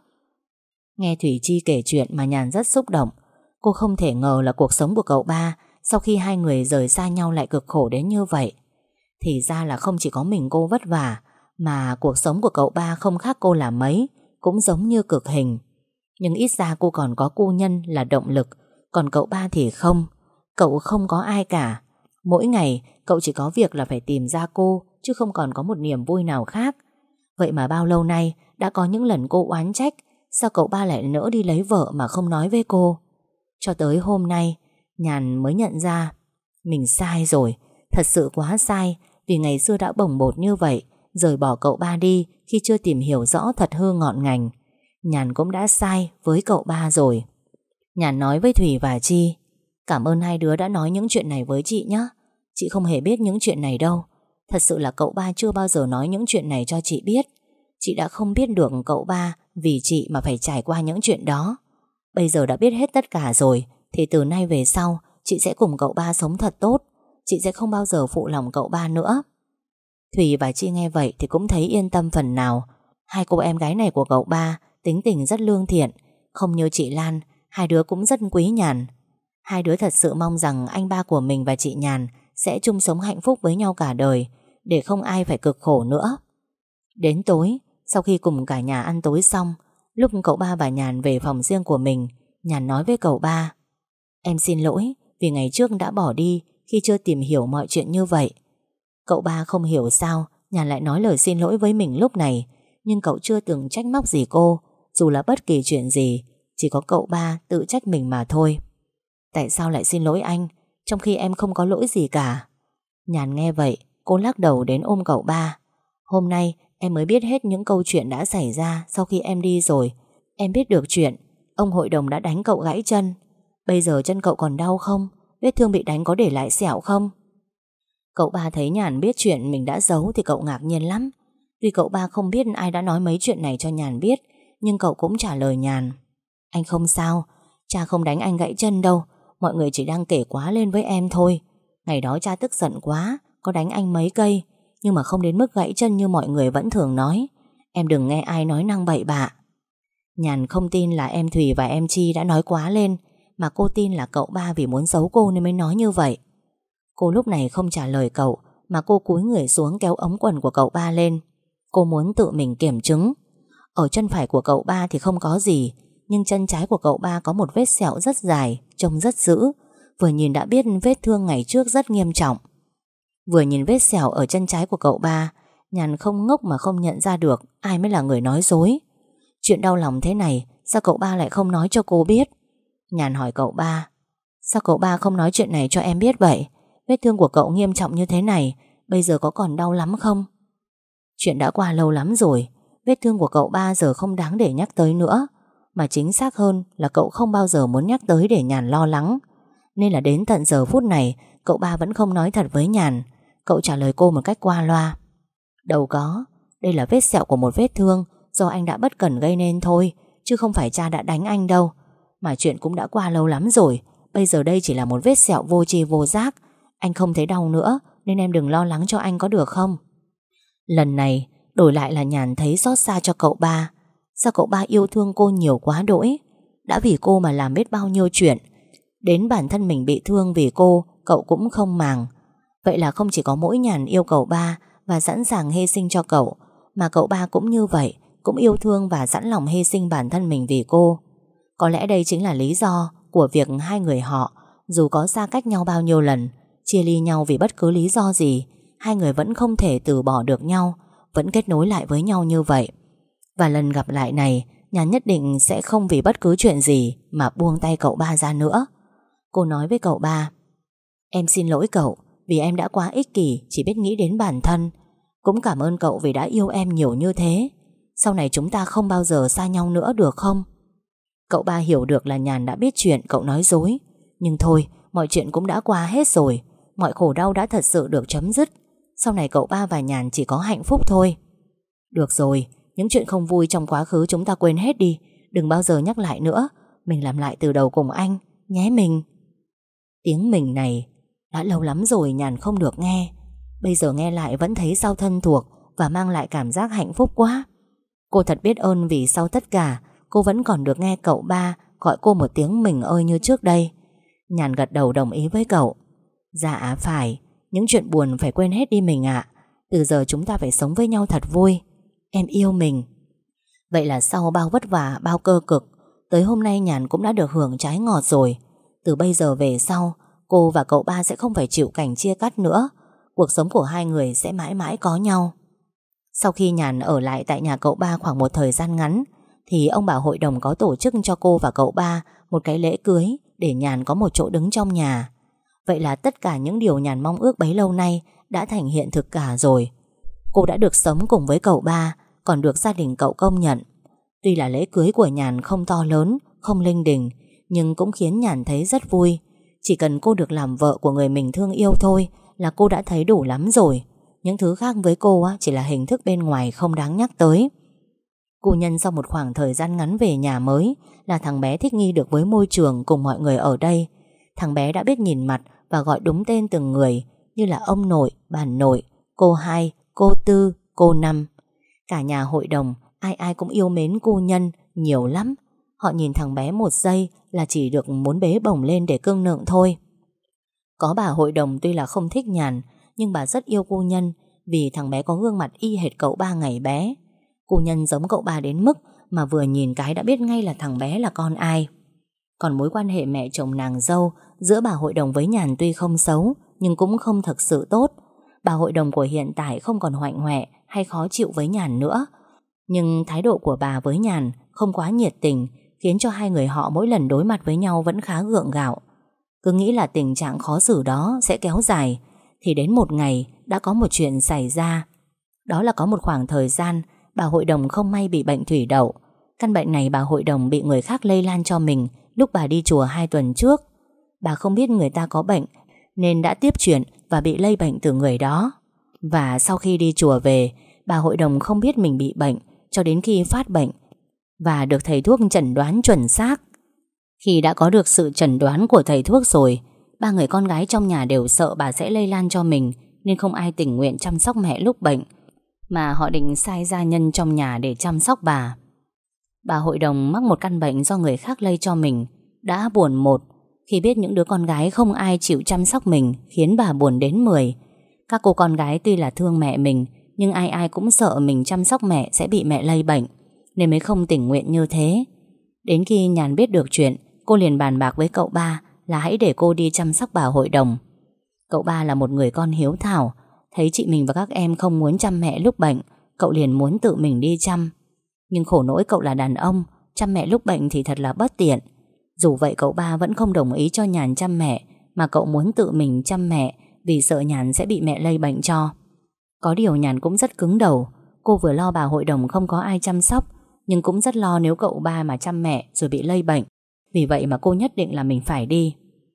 Nghe Thùy Chi kể chuyện mà Nhàn rất xúc động. Cô không thể ngờ là cuộc sống của cậu ba sau khi hai người rời xa nhau lại cực khổ đến như vậy. Thì ra là không chỉ có mình cô vất vả, mà cuộc sống của cậu ba không khác cô là mấy, cũng giống như cực hình. Nhưng ít ra cô còn có cô Nhân là động lực, còn cậu ba thì không. Cậu không có ai cả. Mỗi ngày cậu chỉ có việc là phải tìm ra cô, chứ không còn có một niềm vui nào khác. Vậy mà bao lâu nay đã có những lần cô oán trách sao cậu ba lại nỡ đi lấy vợ mà không nói với cô. Cho tới hôm nay Nhàn mới nhận ra mình sai rồi, thật sự quá sai, vì ngày xưa đã bồng bột như vậy, rời bỏ cậu ba đi khi chưa tìm hiểu rõ thật hư ngọn ngành. Nhàn cũng đã sai với cậu ba rồi. Nhàn nói với Thùy và Chi: cảm ơn hai đứa đã nói những chuyện này với chị nhé. Chị không hề biết những chuyện này đâu. Thật sự là cậu ba chưa bao giờ nói những chuyện này cho chị biết. Chị đã không biết được cậu ba vì chị mà phải trải qua những chuyện đó. Bây giờ đã biết hết tất cả rồi, thì từ nay về sau chị sẽ cùng cậu ba sống thật tốt. Chị sẽ không bao giờ phụ lòng cậu ba nữa. Thùy và Chi nghe vậy thì cũng thấy yên tâm phần nào. Hai cô em gái này của cậu ba tính tình rất lương thiện, không như chị Lan. Hai đứa cũng rất quý Nhàn. Hai đứa thật sự mong rằng anh ba của mình và chị Nhàn sẽ chung sống hạnh phúc với nhau cả đời, để không ai phải cực khổ nữa. Đến tối, sau khi cùng cả nhà ăn tối xong, lúc cậu ba và Nhàn về phòng riêng của mình, Nhàn nói với cậu ba: em xin lỗi vì ngày trước đã bỏ đi khi chưa tìm hiểu mọi chuyện như vậy. Cậu ba không hiểu sao Nhàn lại nói lời xin lỗi với mình lúc này, nhưng cậu chưa từng trách móc gì cô, dù là bất kỳ chuyện gì. Chỉ có cậu ba tự trách mình mà thôi. Tại sao lại xin lỗi anh, trong khi em không có lỗi gì cả? Nhàn nghe vậy, cô lắc đầu đến ôm cậu ba. Hôm nay em mới biết hết những câu chuyện đã xảy ra sau khi em đi rồi. Em biết được chuyện ông hội đồng đã đánh cậu gãy chân. Bây giờ chân cậu còn đau không? Vết thương bị đánh có để lại sẹo không? Cậu ba thấy Nhàn biết chuyện mình đã giấu thì cậu ngạc nhiên lắm. Tuy cậu ba không biết ai đã nói mấy chuyện này cho Nhàn biết, nhưng cậu cũng trả lời Nhàn: anh không sao, cha không đánh anh gãy chân đâu. Mọi người chỉ đang kể quá lên với em thôi. Ngày đó cha tức giận quá, có đánh anh mấy cây, nhưng mà không đến mức gãy chân như mọi người vẫn thường nói. Em đừng nghe ai nói năng bậy bạ. Nhàn không tin là em Thùy và em Chi đã nói quá lên, mà cô tin là cậu ba vì muốn giấu cô nên mới nói như vậy. Cô lúc này không trả lời cậu, mà cô cúi người xuống kéo ống quần của cậu ba lên. Cô muốn tự mình kiểm chứng. Ở chân phải của cậu ba thì không có gì, nhưng chân trái của cậu ba có một vết sẹo rất dài, trông rất dữ. Vừa nhìn đã biết vết thương ngày trước rất nghiêm trọng. Vừa nhìn vết sẹo ở chân trái của cậu ba, Nhàn không ngốc mà không nhận ra được ai mới là người nói dối. Chuyện đau lòng thế này, sao cậu ba lại không nói cho cô biết? Nhàn hỏi cậu ba: sao cậu ba không nói chuyện này cho em biết vậy? Vết thương của cậu nghiêm trọng như thế này, bây giờ có còn đau lắm không? Chuyện đã qua lâu lắm rồi. Vết thương của cậu ba giờ không đáng để nhắc tới nữa. Mà chính xác hơn là cậu không bao giờ muốn nhắc tới để Nhàn lo lắng. Nên là đến tận giờ phút này, cậu ba vẫn không nói thật với Nhàn. Cậu trả lời cô một cách qua loa: đâu có, đây là vết sẹo của một vết thương do anh đã bất cẩn gây nên thôi, chứ không phải cha đã đánh anh đâu. Mà chuyện cũng đã qua lâu lắm rồi. Bây giờ đây chỉ là một vết sẹo vô tri vô giác. Anh không thấy đau nữa, nên em đừng lo lắng cho anh có được không? Lần này đổi lại là Nhàn thấy xót xa cho cậu ba. Sao cậu ba yêu thương cô nhiều quá đỗi, đã vì cô mà làm biết bao nhiêu chuyện. Đến bản thân mình bị thương vì cô, cậu cũng không màng. Vậy là không chỉ có mỗi Nhàn yêu cậu ba và sẵn sàng hy sinh cho cậu, mà cậu ba cũng như vậy, cũng yêu thương và sẵn lòng hy sinh bản thân mình vì cô. Có lẽ đây chính là lý do của việc hai người họ, dù có xa cách nhau bao nhiêu lần, chia ly nhau vì bất cứ lý do gì, hai người vẫn không thể từ bỏ được nhau, vẫn kết nối lại với nhau như vậy. Và lần gặp lại này, Nhàn nhất định sẽ không vì bất cứ chuyện gì mà buông tay cậu ba ra nữa. Cô nói với cậu ba: "Em xin lỗi cậu, vì em đã quá ích kỷ, chỉ biết nghĩ đến bản thân. Cũng cảm ơn cậu vì đã yêu em nhiều như thế. Sau này chúng ta không bao giờ xa nhau nữa được không?" Cậu ba hiểu được là Nhàn đã biết chuyện cậu nói dối. Nhưng thôi, mọi chuyện cũng đã qua hết rồi. Mọi khổ đau đã thật sự được chấm dứt. Sau này cậu ba và Nhàn chỉ có hạnh phúc thôi. "Được rồi, những chuyện không vui trong quá khứ chúng ta quên hết đi. Đừng bao giờ nhắc lại nữa. Mình làm lại từ đầu cùng anh, nhé mình." Tiếng mình này đã lâu lắm rồi Nhàn không được nghe. Bây giờ nghe lại vẫn thấy sao thân thuộc và mang lại cảm giác hạnh phúc quá. Cô thật biết ơn vì sau tất cả cô vẫn còn được nghe cậu ba gọi cô một tiếng mình ơi như trước đây. Nhàn gật đầu đồng ý với cậu. "Dạ phải, những chuyện buồn phải quên hết đi mình ạ. Từ giờ chúng ta phải sống với nhau thật vui. Em yêu mình." Vậy là sau bao vất vả, bao cơ cực, tới hôm nay Nhàn cũng đã được hưởng trái ngọt rồi. Từ bây giờ về sau, cô và cậu ba sẽ không phải chịu cảnh chia cắt nữa. Cuộc sống của hai người sẽ mãi mãi có nhau. Sau khi Nhàn ở lại tại nhà cậu ba khoảng một thời gian ngắn, thì ông bà hội đồng có tổ chức cho cô và cậu ba một cái lễ cưới để Nhàn có một chỗ đứng trong nhà. Vậy là tất cả những điều Nhàn mong ước bấy lâu nay đã thành hiện thực cả rồi. Cô đã được sống cùng với cậu ba, còn được gia đình cậu công nhận. Tuy là lễ cưới của Nhàn không to lớn, không linh đình, nhưng cũng khiến Nhàn thấy rất vui. Chỉ cần cô được làm vợ của người mình thương yêu thôi là cô đã thấy đủ lắm rồi. Những thứ khác với cô chỉ là hình thức bên ngoài không đáng nhắc tới. Cô Nhân sau một khoảng thời gian ngắn về nhà mới là thằng bé thích nghi được với môi trường cùng mọi người ở đây. Thằng bé đã biết nhìn mặt và gọi đúng tên từng người, như là ông nội, bà nội, cô hai, cô tư, cô năm. Cả nhà hội đồng ai ai cũng yêu mến cô Nhân nhiều lắm. Họ nhìn thằng bé một giây là chỉ được muốn bế bổng lên để cưng nựng thôi. Có bà hội đồng tuy là không thích Nhàn, nhưng bà rất yêu cô Nhân vì thằng bé có gương mặt y hệt cậu ba ngày bé. Cô Nhân giống cậu ba đến mức mà vừa nhìn cái đã biết ngay là thằng bé là con ai. Còn mối quan hệ mẹ chồng nàng dâu giữa bà hội đồng với Nhàn tuy không xấu, nhưng cũng không thực sự tốt. Bà hội đồng của hiện tại không còn hoạnh hoẹ hay khó chịu với Nhàn nữa. Nhưng thái độ của bà với Nhàn không quá nhiệt tình, khiến cho hai người họ mỗi lần đối mặt với nhau vẫn khá gượng gạo. Cứ nghĩ là tình trạng khó xử đó sẽ kéo dài, thì đến một ngày đã có một chuyện xảy ra. Đó là có một khoảng thời gian bà hội đồng không may bị bệnh thủy đậu. Căn bệnh này bà hội đồng bị người khác lây lan cho mình lúc bà đi chùa hai tuần trước. Bà không biết người ta có bệnh nên đã tiếp chuyện và bị lây bệnh từ người đó. Và sau khi đi chùa về, bà hội đồng không biết mình bị bệnh cho đến khi phát bệnh và được thầy thuốc chẩn đoán chuẩn xác. Khi đã có được sự chẩn đoán của thầy thuốc rồi, ba người con gái trong nhà đều sợ bà sẽ lây lan cho mình, nên không ai tình nguyện chăm sóc mẹ lúc bệnh, mà họ định sai gia nhân trong nhà để chăm sóc bà. Bà hội đồng mắc một căn bệnh do người khác lây cho mình, đã buồn một khi biết những đứa con gái không ai chịu chăm sóc mình, khiến bà buồn đến mười. Các cô con gái tuy là thương mẹ mình, nhưng ai ai cũng sợ mình chăm sóc mẹ sẽ bị mẹ lây bệnh, nên mới không tình nguyện như thế. Đến khi Nhàn biết được chuyện, cô liền bàn bạc với cậu ba là hãy để cô đi chăm sóc bà hội đồng. Cậu ba là một người con hiếu thảo, thấy chị mình và các em không muốn chăm mẹ lúc bệnh, cậu liền muốn tự mình đi chăm. Nhưng khổ nỗi cậu là đàn ông, chăm mẹ lúc bệnh thì thật là bất tiện. Dù vậy cậu ba vẫn không đồng ý cho Nhàn chăm mẹ, mà cậu muốn tự mình chăm mẹ vì sợ Nhàn sẽ bị mẹ lây bệnh cho. Có điều Nhàn cũng rất cứng đầu. Cô vừa lo bà hội đồng không có ai chăm sóc, nhưng cũng rất lo nếu cậu ba mà chăm mẹ rồi bị lây bệnh. Vì vậy mà cô nhất định là mình phải đi.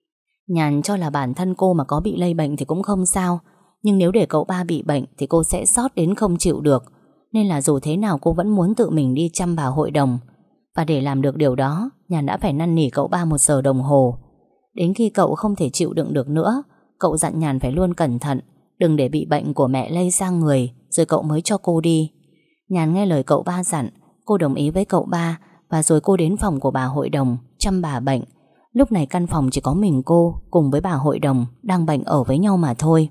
Nhàn cho là bản thân cô mà có bị lây bệnh thì cũng không sao, nhưng nếu để cậu ba bị bệnh thì cô sẽ xót đến không chịu được. Nên là dù thế nào cô vẫn muốn tự mình đi chăm bà hội đồng. Và để làm được điều đó, Nhàn đã phải năn nỉ cậu ba một giờ đồng hồ. Đến khi cậu không thể chịu đựng được nữa, cậu dặn Nhàn phải luôn cẩn thận, đừng để bị bệnh của mẹ lây sang người, rồi cậu mới cho cô đi. Nhàn nghe lời cậu ba dặn, cô đồng ý với cậu ba, và rồi cô đến phòng của bà hội đồng chăm bà bệnh. Lúc này căn phòng chỉ có mình cô cùng với bà hội đồng đang bệnh ở với nhau mà thôi.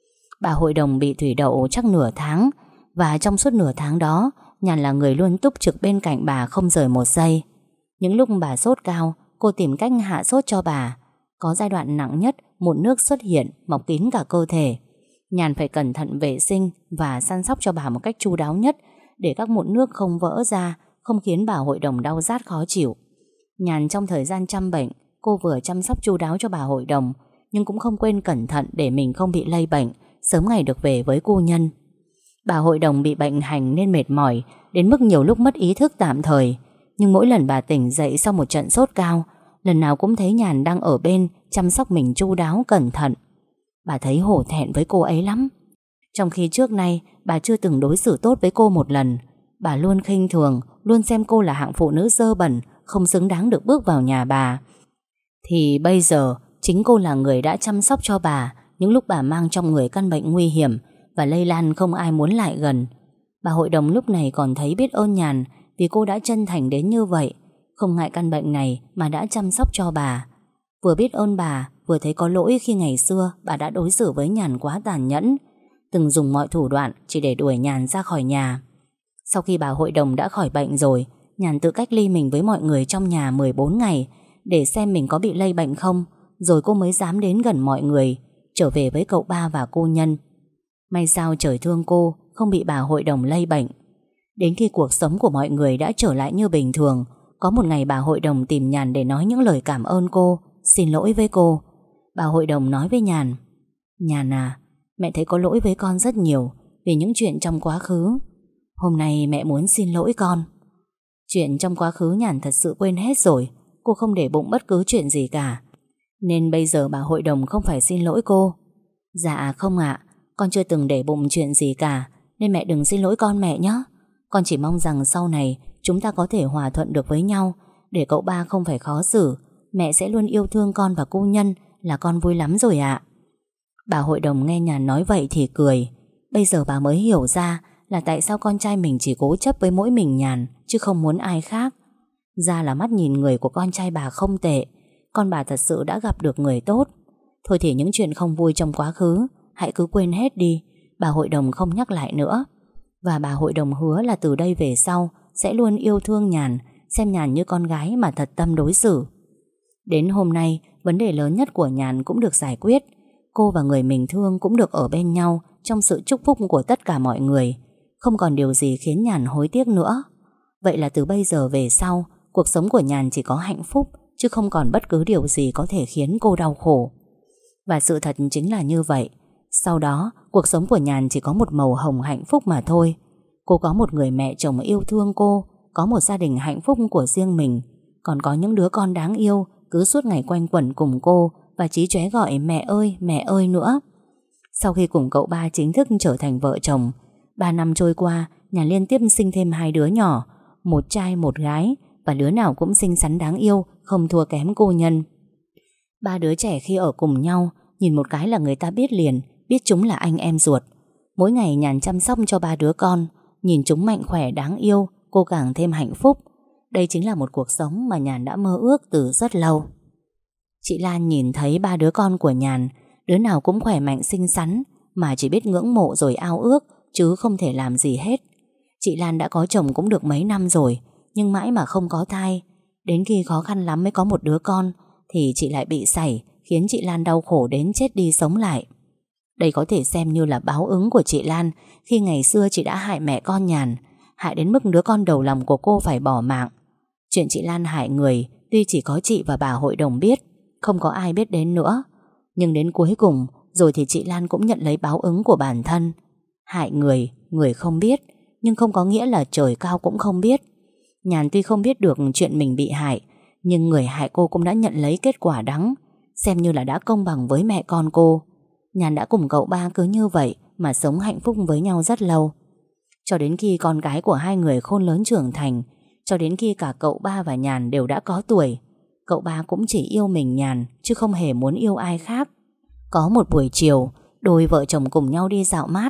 Bà hội đồng bị thủy đậu chắc nửa tháng, và trong suốt nửa tháng đó Nhàn là người luôn túc trực bên cạnh bà không rời một giây. Những lúc bà sốt cao, cô tìm cách hạ sốt cho bà. Có giai đoạn nặng nhất, mụn nước xuất hiện mọc kín cả cơ thể. Nhàn phải cẩn thận vệ sinh và săn sóc cho bà một cách chu đáo nhất, để các mụn nước không vỡ ra, không khiến bà hội đồng đau rát khó chịu. Nhàn trong thời gian chăm bệnh, cô vừa chăm sóc chu đáo cho bà hội đồng, nhưng cũng không quên cẩn thận để mình không bị lây bệnh, sớm ngày được về với cô nhân. Bà hội đồng bị bệnh hành nên mệt mỏi, đến mức nhiều lúc mất ý thức tạm thời. Nhưng mỗi lần bà tỉnh dậy sau một trận sốt cao, lần nào cũng thấy Nhàn đang ở bên chăm sóc mình chu đáo cẩn thận. Bà thấy hổ thẹn với cô ấy lắm. Trong khi trước nay bà chưa từng đối xử tốt với cô một lần. Bà luôn khinh thường, luôn xem cô là hạng phụ nữ dơ bẩn, không xứng đáng được bước vào nhà bà. Thì bây giờ chính cô là người đã chăm sóc cho bà những lúc bà mang trong người căn bệnh nguy hiểm và lây lan không ai muốn lại gần. Bà hội đồng lúc này còn thấy biết ơn Nhàn vì cô đã chân thành đến như vậy, không ngại căn bệnh này mà đã chăm sóc cho bà. Vừa biết ơn bà, vừa thấy có lỗi khi ngày xưa bà đã đối xử với Nhàn quá tàn nhẫn, từng dùng mọi thủ đoạn chỉ để đuổi Nhàn ra khỏi nhà. Sau khi bà hội đồng đã khỏi bệnh rồi, Nhàn tự cách ly mình với mọi người trong nhà mười bốn ngày để xem mình có bị lây bệnh không, rồi cô mới dám đến gần mọi người, trở về với cậu ba và cô nhân. May sao trời thương cô, không bị bà hội đồng lây bệnh. Đến khi cuộc sống của mọi người đã trở lại như bình thường, có một ngày bà hội đồng tìm Nhàn để nói những lời cảm ơn cô, xin lỗi với cô. Bà hội đồng nói với Nhàn: Nhàn à, mẹ thấy có lỗi với con rất nhiều vì những chuyện trong quá khứ. Hôm nay mẹ muốn xin lỗi con. Chuyện trong quá khứ Nhàn thật sự quên hết rồi. Cô không để bụng bất cứ chuyện gì cả, nên bây giờ bà hội đồng không phải xin lỗi cô. Dạ không ạ, con chưa từng để bụng chuyện gì cả, nên mẹ đừng xin lỗi con mẹ nhé. Con chỉ mong rằng sau này chúng ta có thể hòa thuận được với nhau, để cậu ba không phải khó xử. Mẹ sẽ luôn yêu thương con và cô nhân, là con vui lắm rồi ạ. Bà hội đồng nghe Nhàn nói vậy thì cười. Bây giờ bà mới hiểu ra là tại sao con trai mình chỉ cố chấp với mỗi mình Nhàn, chứ không muốn ai khác. Ra là mắt nhìn người của con trai bà không tệ, con bà thật sự đã gặp được người tốt. Thôi thì những chuyện không vui trong quá khứ hãy cứ quên hết đi, bà hội đồng không nhắc lại nữa. Và bà hội đồng hứa là từ đây về sau sẽ luôn yêu thương Nhàn, xem Nhàn như con gái mà thật tâm đối xử. Đến hôm nay, vấn đề lớn nhất của Nhàn cũng được giải quyết. Cô và người mình thương cũng được ở bên nhau trong sự chúc phúc của tất cả mọi người. Không còn điều gì khiến Nhàn hối tiếc nữa. Vậy là từ bây giờ về sau, cuộc sống của Nhàn chỉ có hạnh phúc, chứ không còn bất cứ điều gì có thể khiến cô đau khổ. Và sự thật chính là như vậy. Sau đó, cuộc sống của Nhàn chỉ có một màu hồng hạnh phúc mà thôi. Cô có một người mẹ chồng yêu thương cô, có một gia đình hạnh phúc của riêng mình, còn có những đứa con đáng yêu cứ suốt ngày quanh quẩn cùng cô và chí chóe gọi mẹ ơi, mẹ ơi nữa. Sau khi cùng cậu ba chính thức trở thành vợ chồng, ba năm trôi qua, Nhàn liên tiếp sinh thêm hai đứa nhỏ, một trai một gái, và đứa nào cũng xinh xắn đáng yêu, không thua kém cô nhân. Ba đứa trẻ khi ở cùng nhau, nhìn một cái là người ta biết liền, biết chúng là anh em ruột. Mỗi ngày Nhàn chăm sóc cho ba đứa con, nhìn chúng mạnh khỏe đáng yêu, cô càng thêm hạnh phúc. Đây chính là một cuộc sống mà Nhàn đã mơ ước từ rất lâu. Chị Lan nhìn thấy ba đứa con của Nhàn, đứa nào cũng khỏe mạnh xinh xắn, mà chỉ biết ngưỡng mộ rồi ao ước, chứ không thể làm gì hết. Chị Lan đã có chồng cũng được mấy năm rồi, nhưng mãi mà không có thai. Đến khi khó khăn lắm mới có một đứa con, thì chị lại bị sảy, khiến chị Lan đau khổ đến chết đi sống lại. Đây có thể xem như là báo ứng của chị Lan, khi ngày xưa chị đã hại mẹ con Nhàn, hại đến mức đứa con đầu lòng của cô phải bỏ mạng. Chuyện chị Lan hại người tuy chỉ có chị và bà hội đồng biết, không có ai biết đến nữa. Nhưng đến cuối cùng rồi thì chị Lan cũng nhận lấy báo ứng của bản thân. Hại người, người không biết, nhưng không có nghĩa là trời cao cũng không biết. Nhàn tuy không biết được chuyện mình bị hại, nhưng người hại cô cũng đã nhận lấy kết quả đắng, xem như là đã công bằng với mẹ con cô. Nhàn đã cùng cậu ba cứ như vậy mà sống hạnh phúc với nhau rất lâu. Cho đến khi con gái của hai người khôn lớn trưởng thành, cho đến khi cả cậu ba và Nhàn đều đã có tuổi, cậu ba cũng chỉ yêu mình Nhàn, chứ không hề muốn yêu ai khác. Có một buổi chiều, đôi vợ chồng cùng nhau đi dạo mát.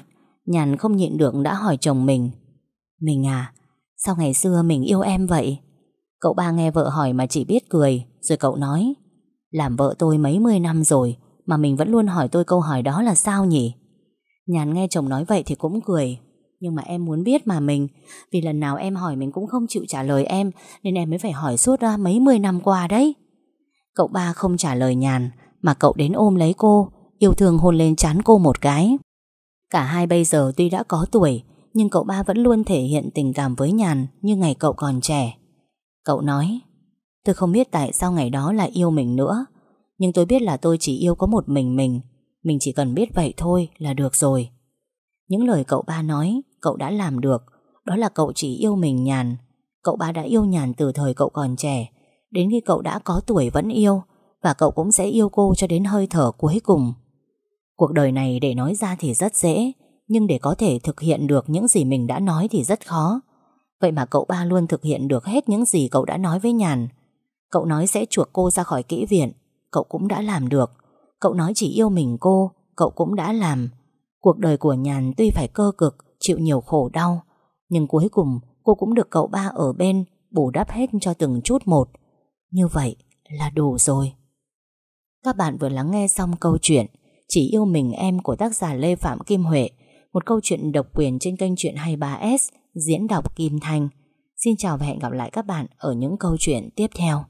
Nhàn không nhịn được đã hỏi chồng mình: Mình à, sao ngày xưa mình yêu em vậy? Cậu ba nghe vợ hỏi mà chỉ biết cười. Rồi cậu nói: Làm vợ tôi mấy mươi năm rồi mà mình vẫn luôn hỏi tôi câu hỏi đó là sao nhỉ? Nhàn nghe chồng nói vậy thì cũng cười. Nhưng mà em muốn biết mà mình. Vì lần nào em hỏi mình cũng không chịu trả lời em, nên em mới phải hỏi suốt ra mấy mươi năm qua đấy. Cậu ba không trả lời Nhàn, mà cậu đến ôm lấy cô, yêu thương hôn lên trán cô một cái. Cả hai bây giờ tuy đã có tuổi, nhưng cậu ba vẫn luôn thể hiện tình cảm với Nhàn như ngày cậu còn trẻ. Cậu nói: Tôi không biết tại sao ngày đó lại yêu mình nữa, nhưng tôi biết là tôi chỉ yêu có một mình mình. Mình chỉ cần biết vậy thôi là được rồi. Những lời cậu ba nói, cậu đã làm được. Đó là cậu chỉ yêu mình Nhàn. Cậu ba đã yêu Nhàn từ thời cậu còn trẻ, đến khi cậu đã có tuổi vẫn yêu. Và cậu cũng sẽ yêu cô cho đến hơi thở cuối cùng. Cuộc đời này để nói ra thì rất dễ, nhưng để có thể thực hiện được những gì mình đã nói thì rất khó. Vậy mà cậu ba luôn thực hiện được hết những gì cậu đã nói với Nhàn. Cậu nói sẽ chuộc cô ra khỏi kỹ viện, cậu cũng đã làm được. Cậu nói chỉ yêu mình cô, cậu cũng đã làm. Cuộc đời của Nhàn tuy phải cơ cực, chịu nhiều khổ đau, nhưng cuối cùng cô cũng được cậu ba ở bên bù đắp hết cho từng chút một. Như vậy là đủ rồi. Các bạn vừa lắng nghe xong câu chuyện Chỉ yêu mình em của tác giả Lê Phạm Kim Huệ, một câu chuyện độc quyền trên kênh Chuyện hai ba ét, diễn đọc Kim Thanh. Xin chào và hẹn gặp lại các bạn ở những câu chuyện tiếp theo.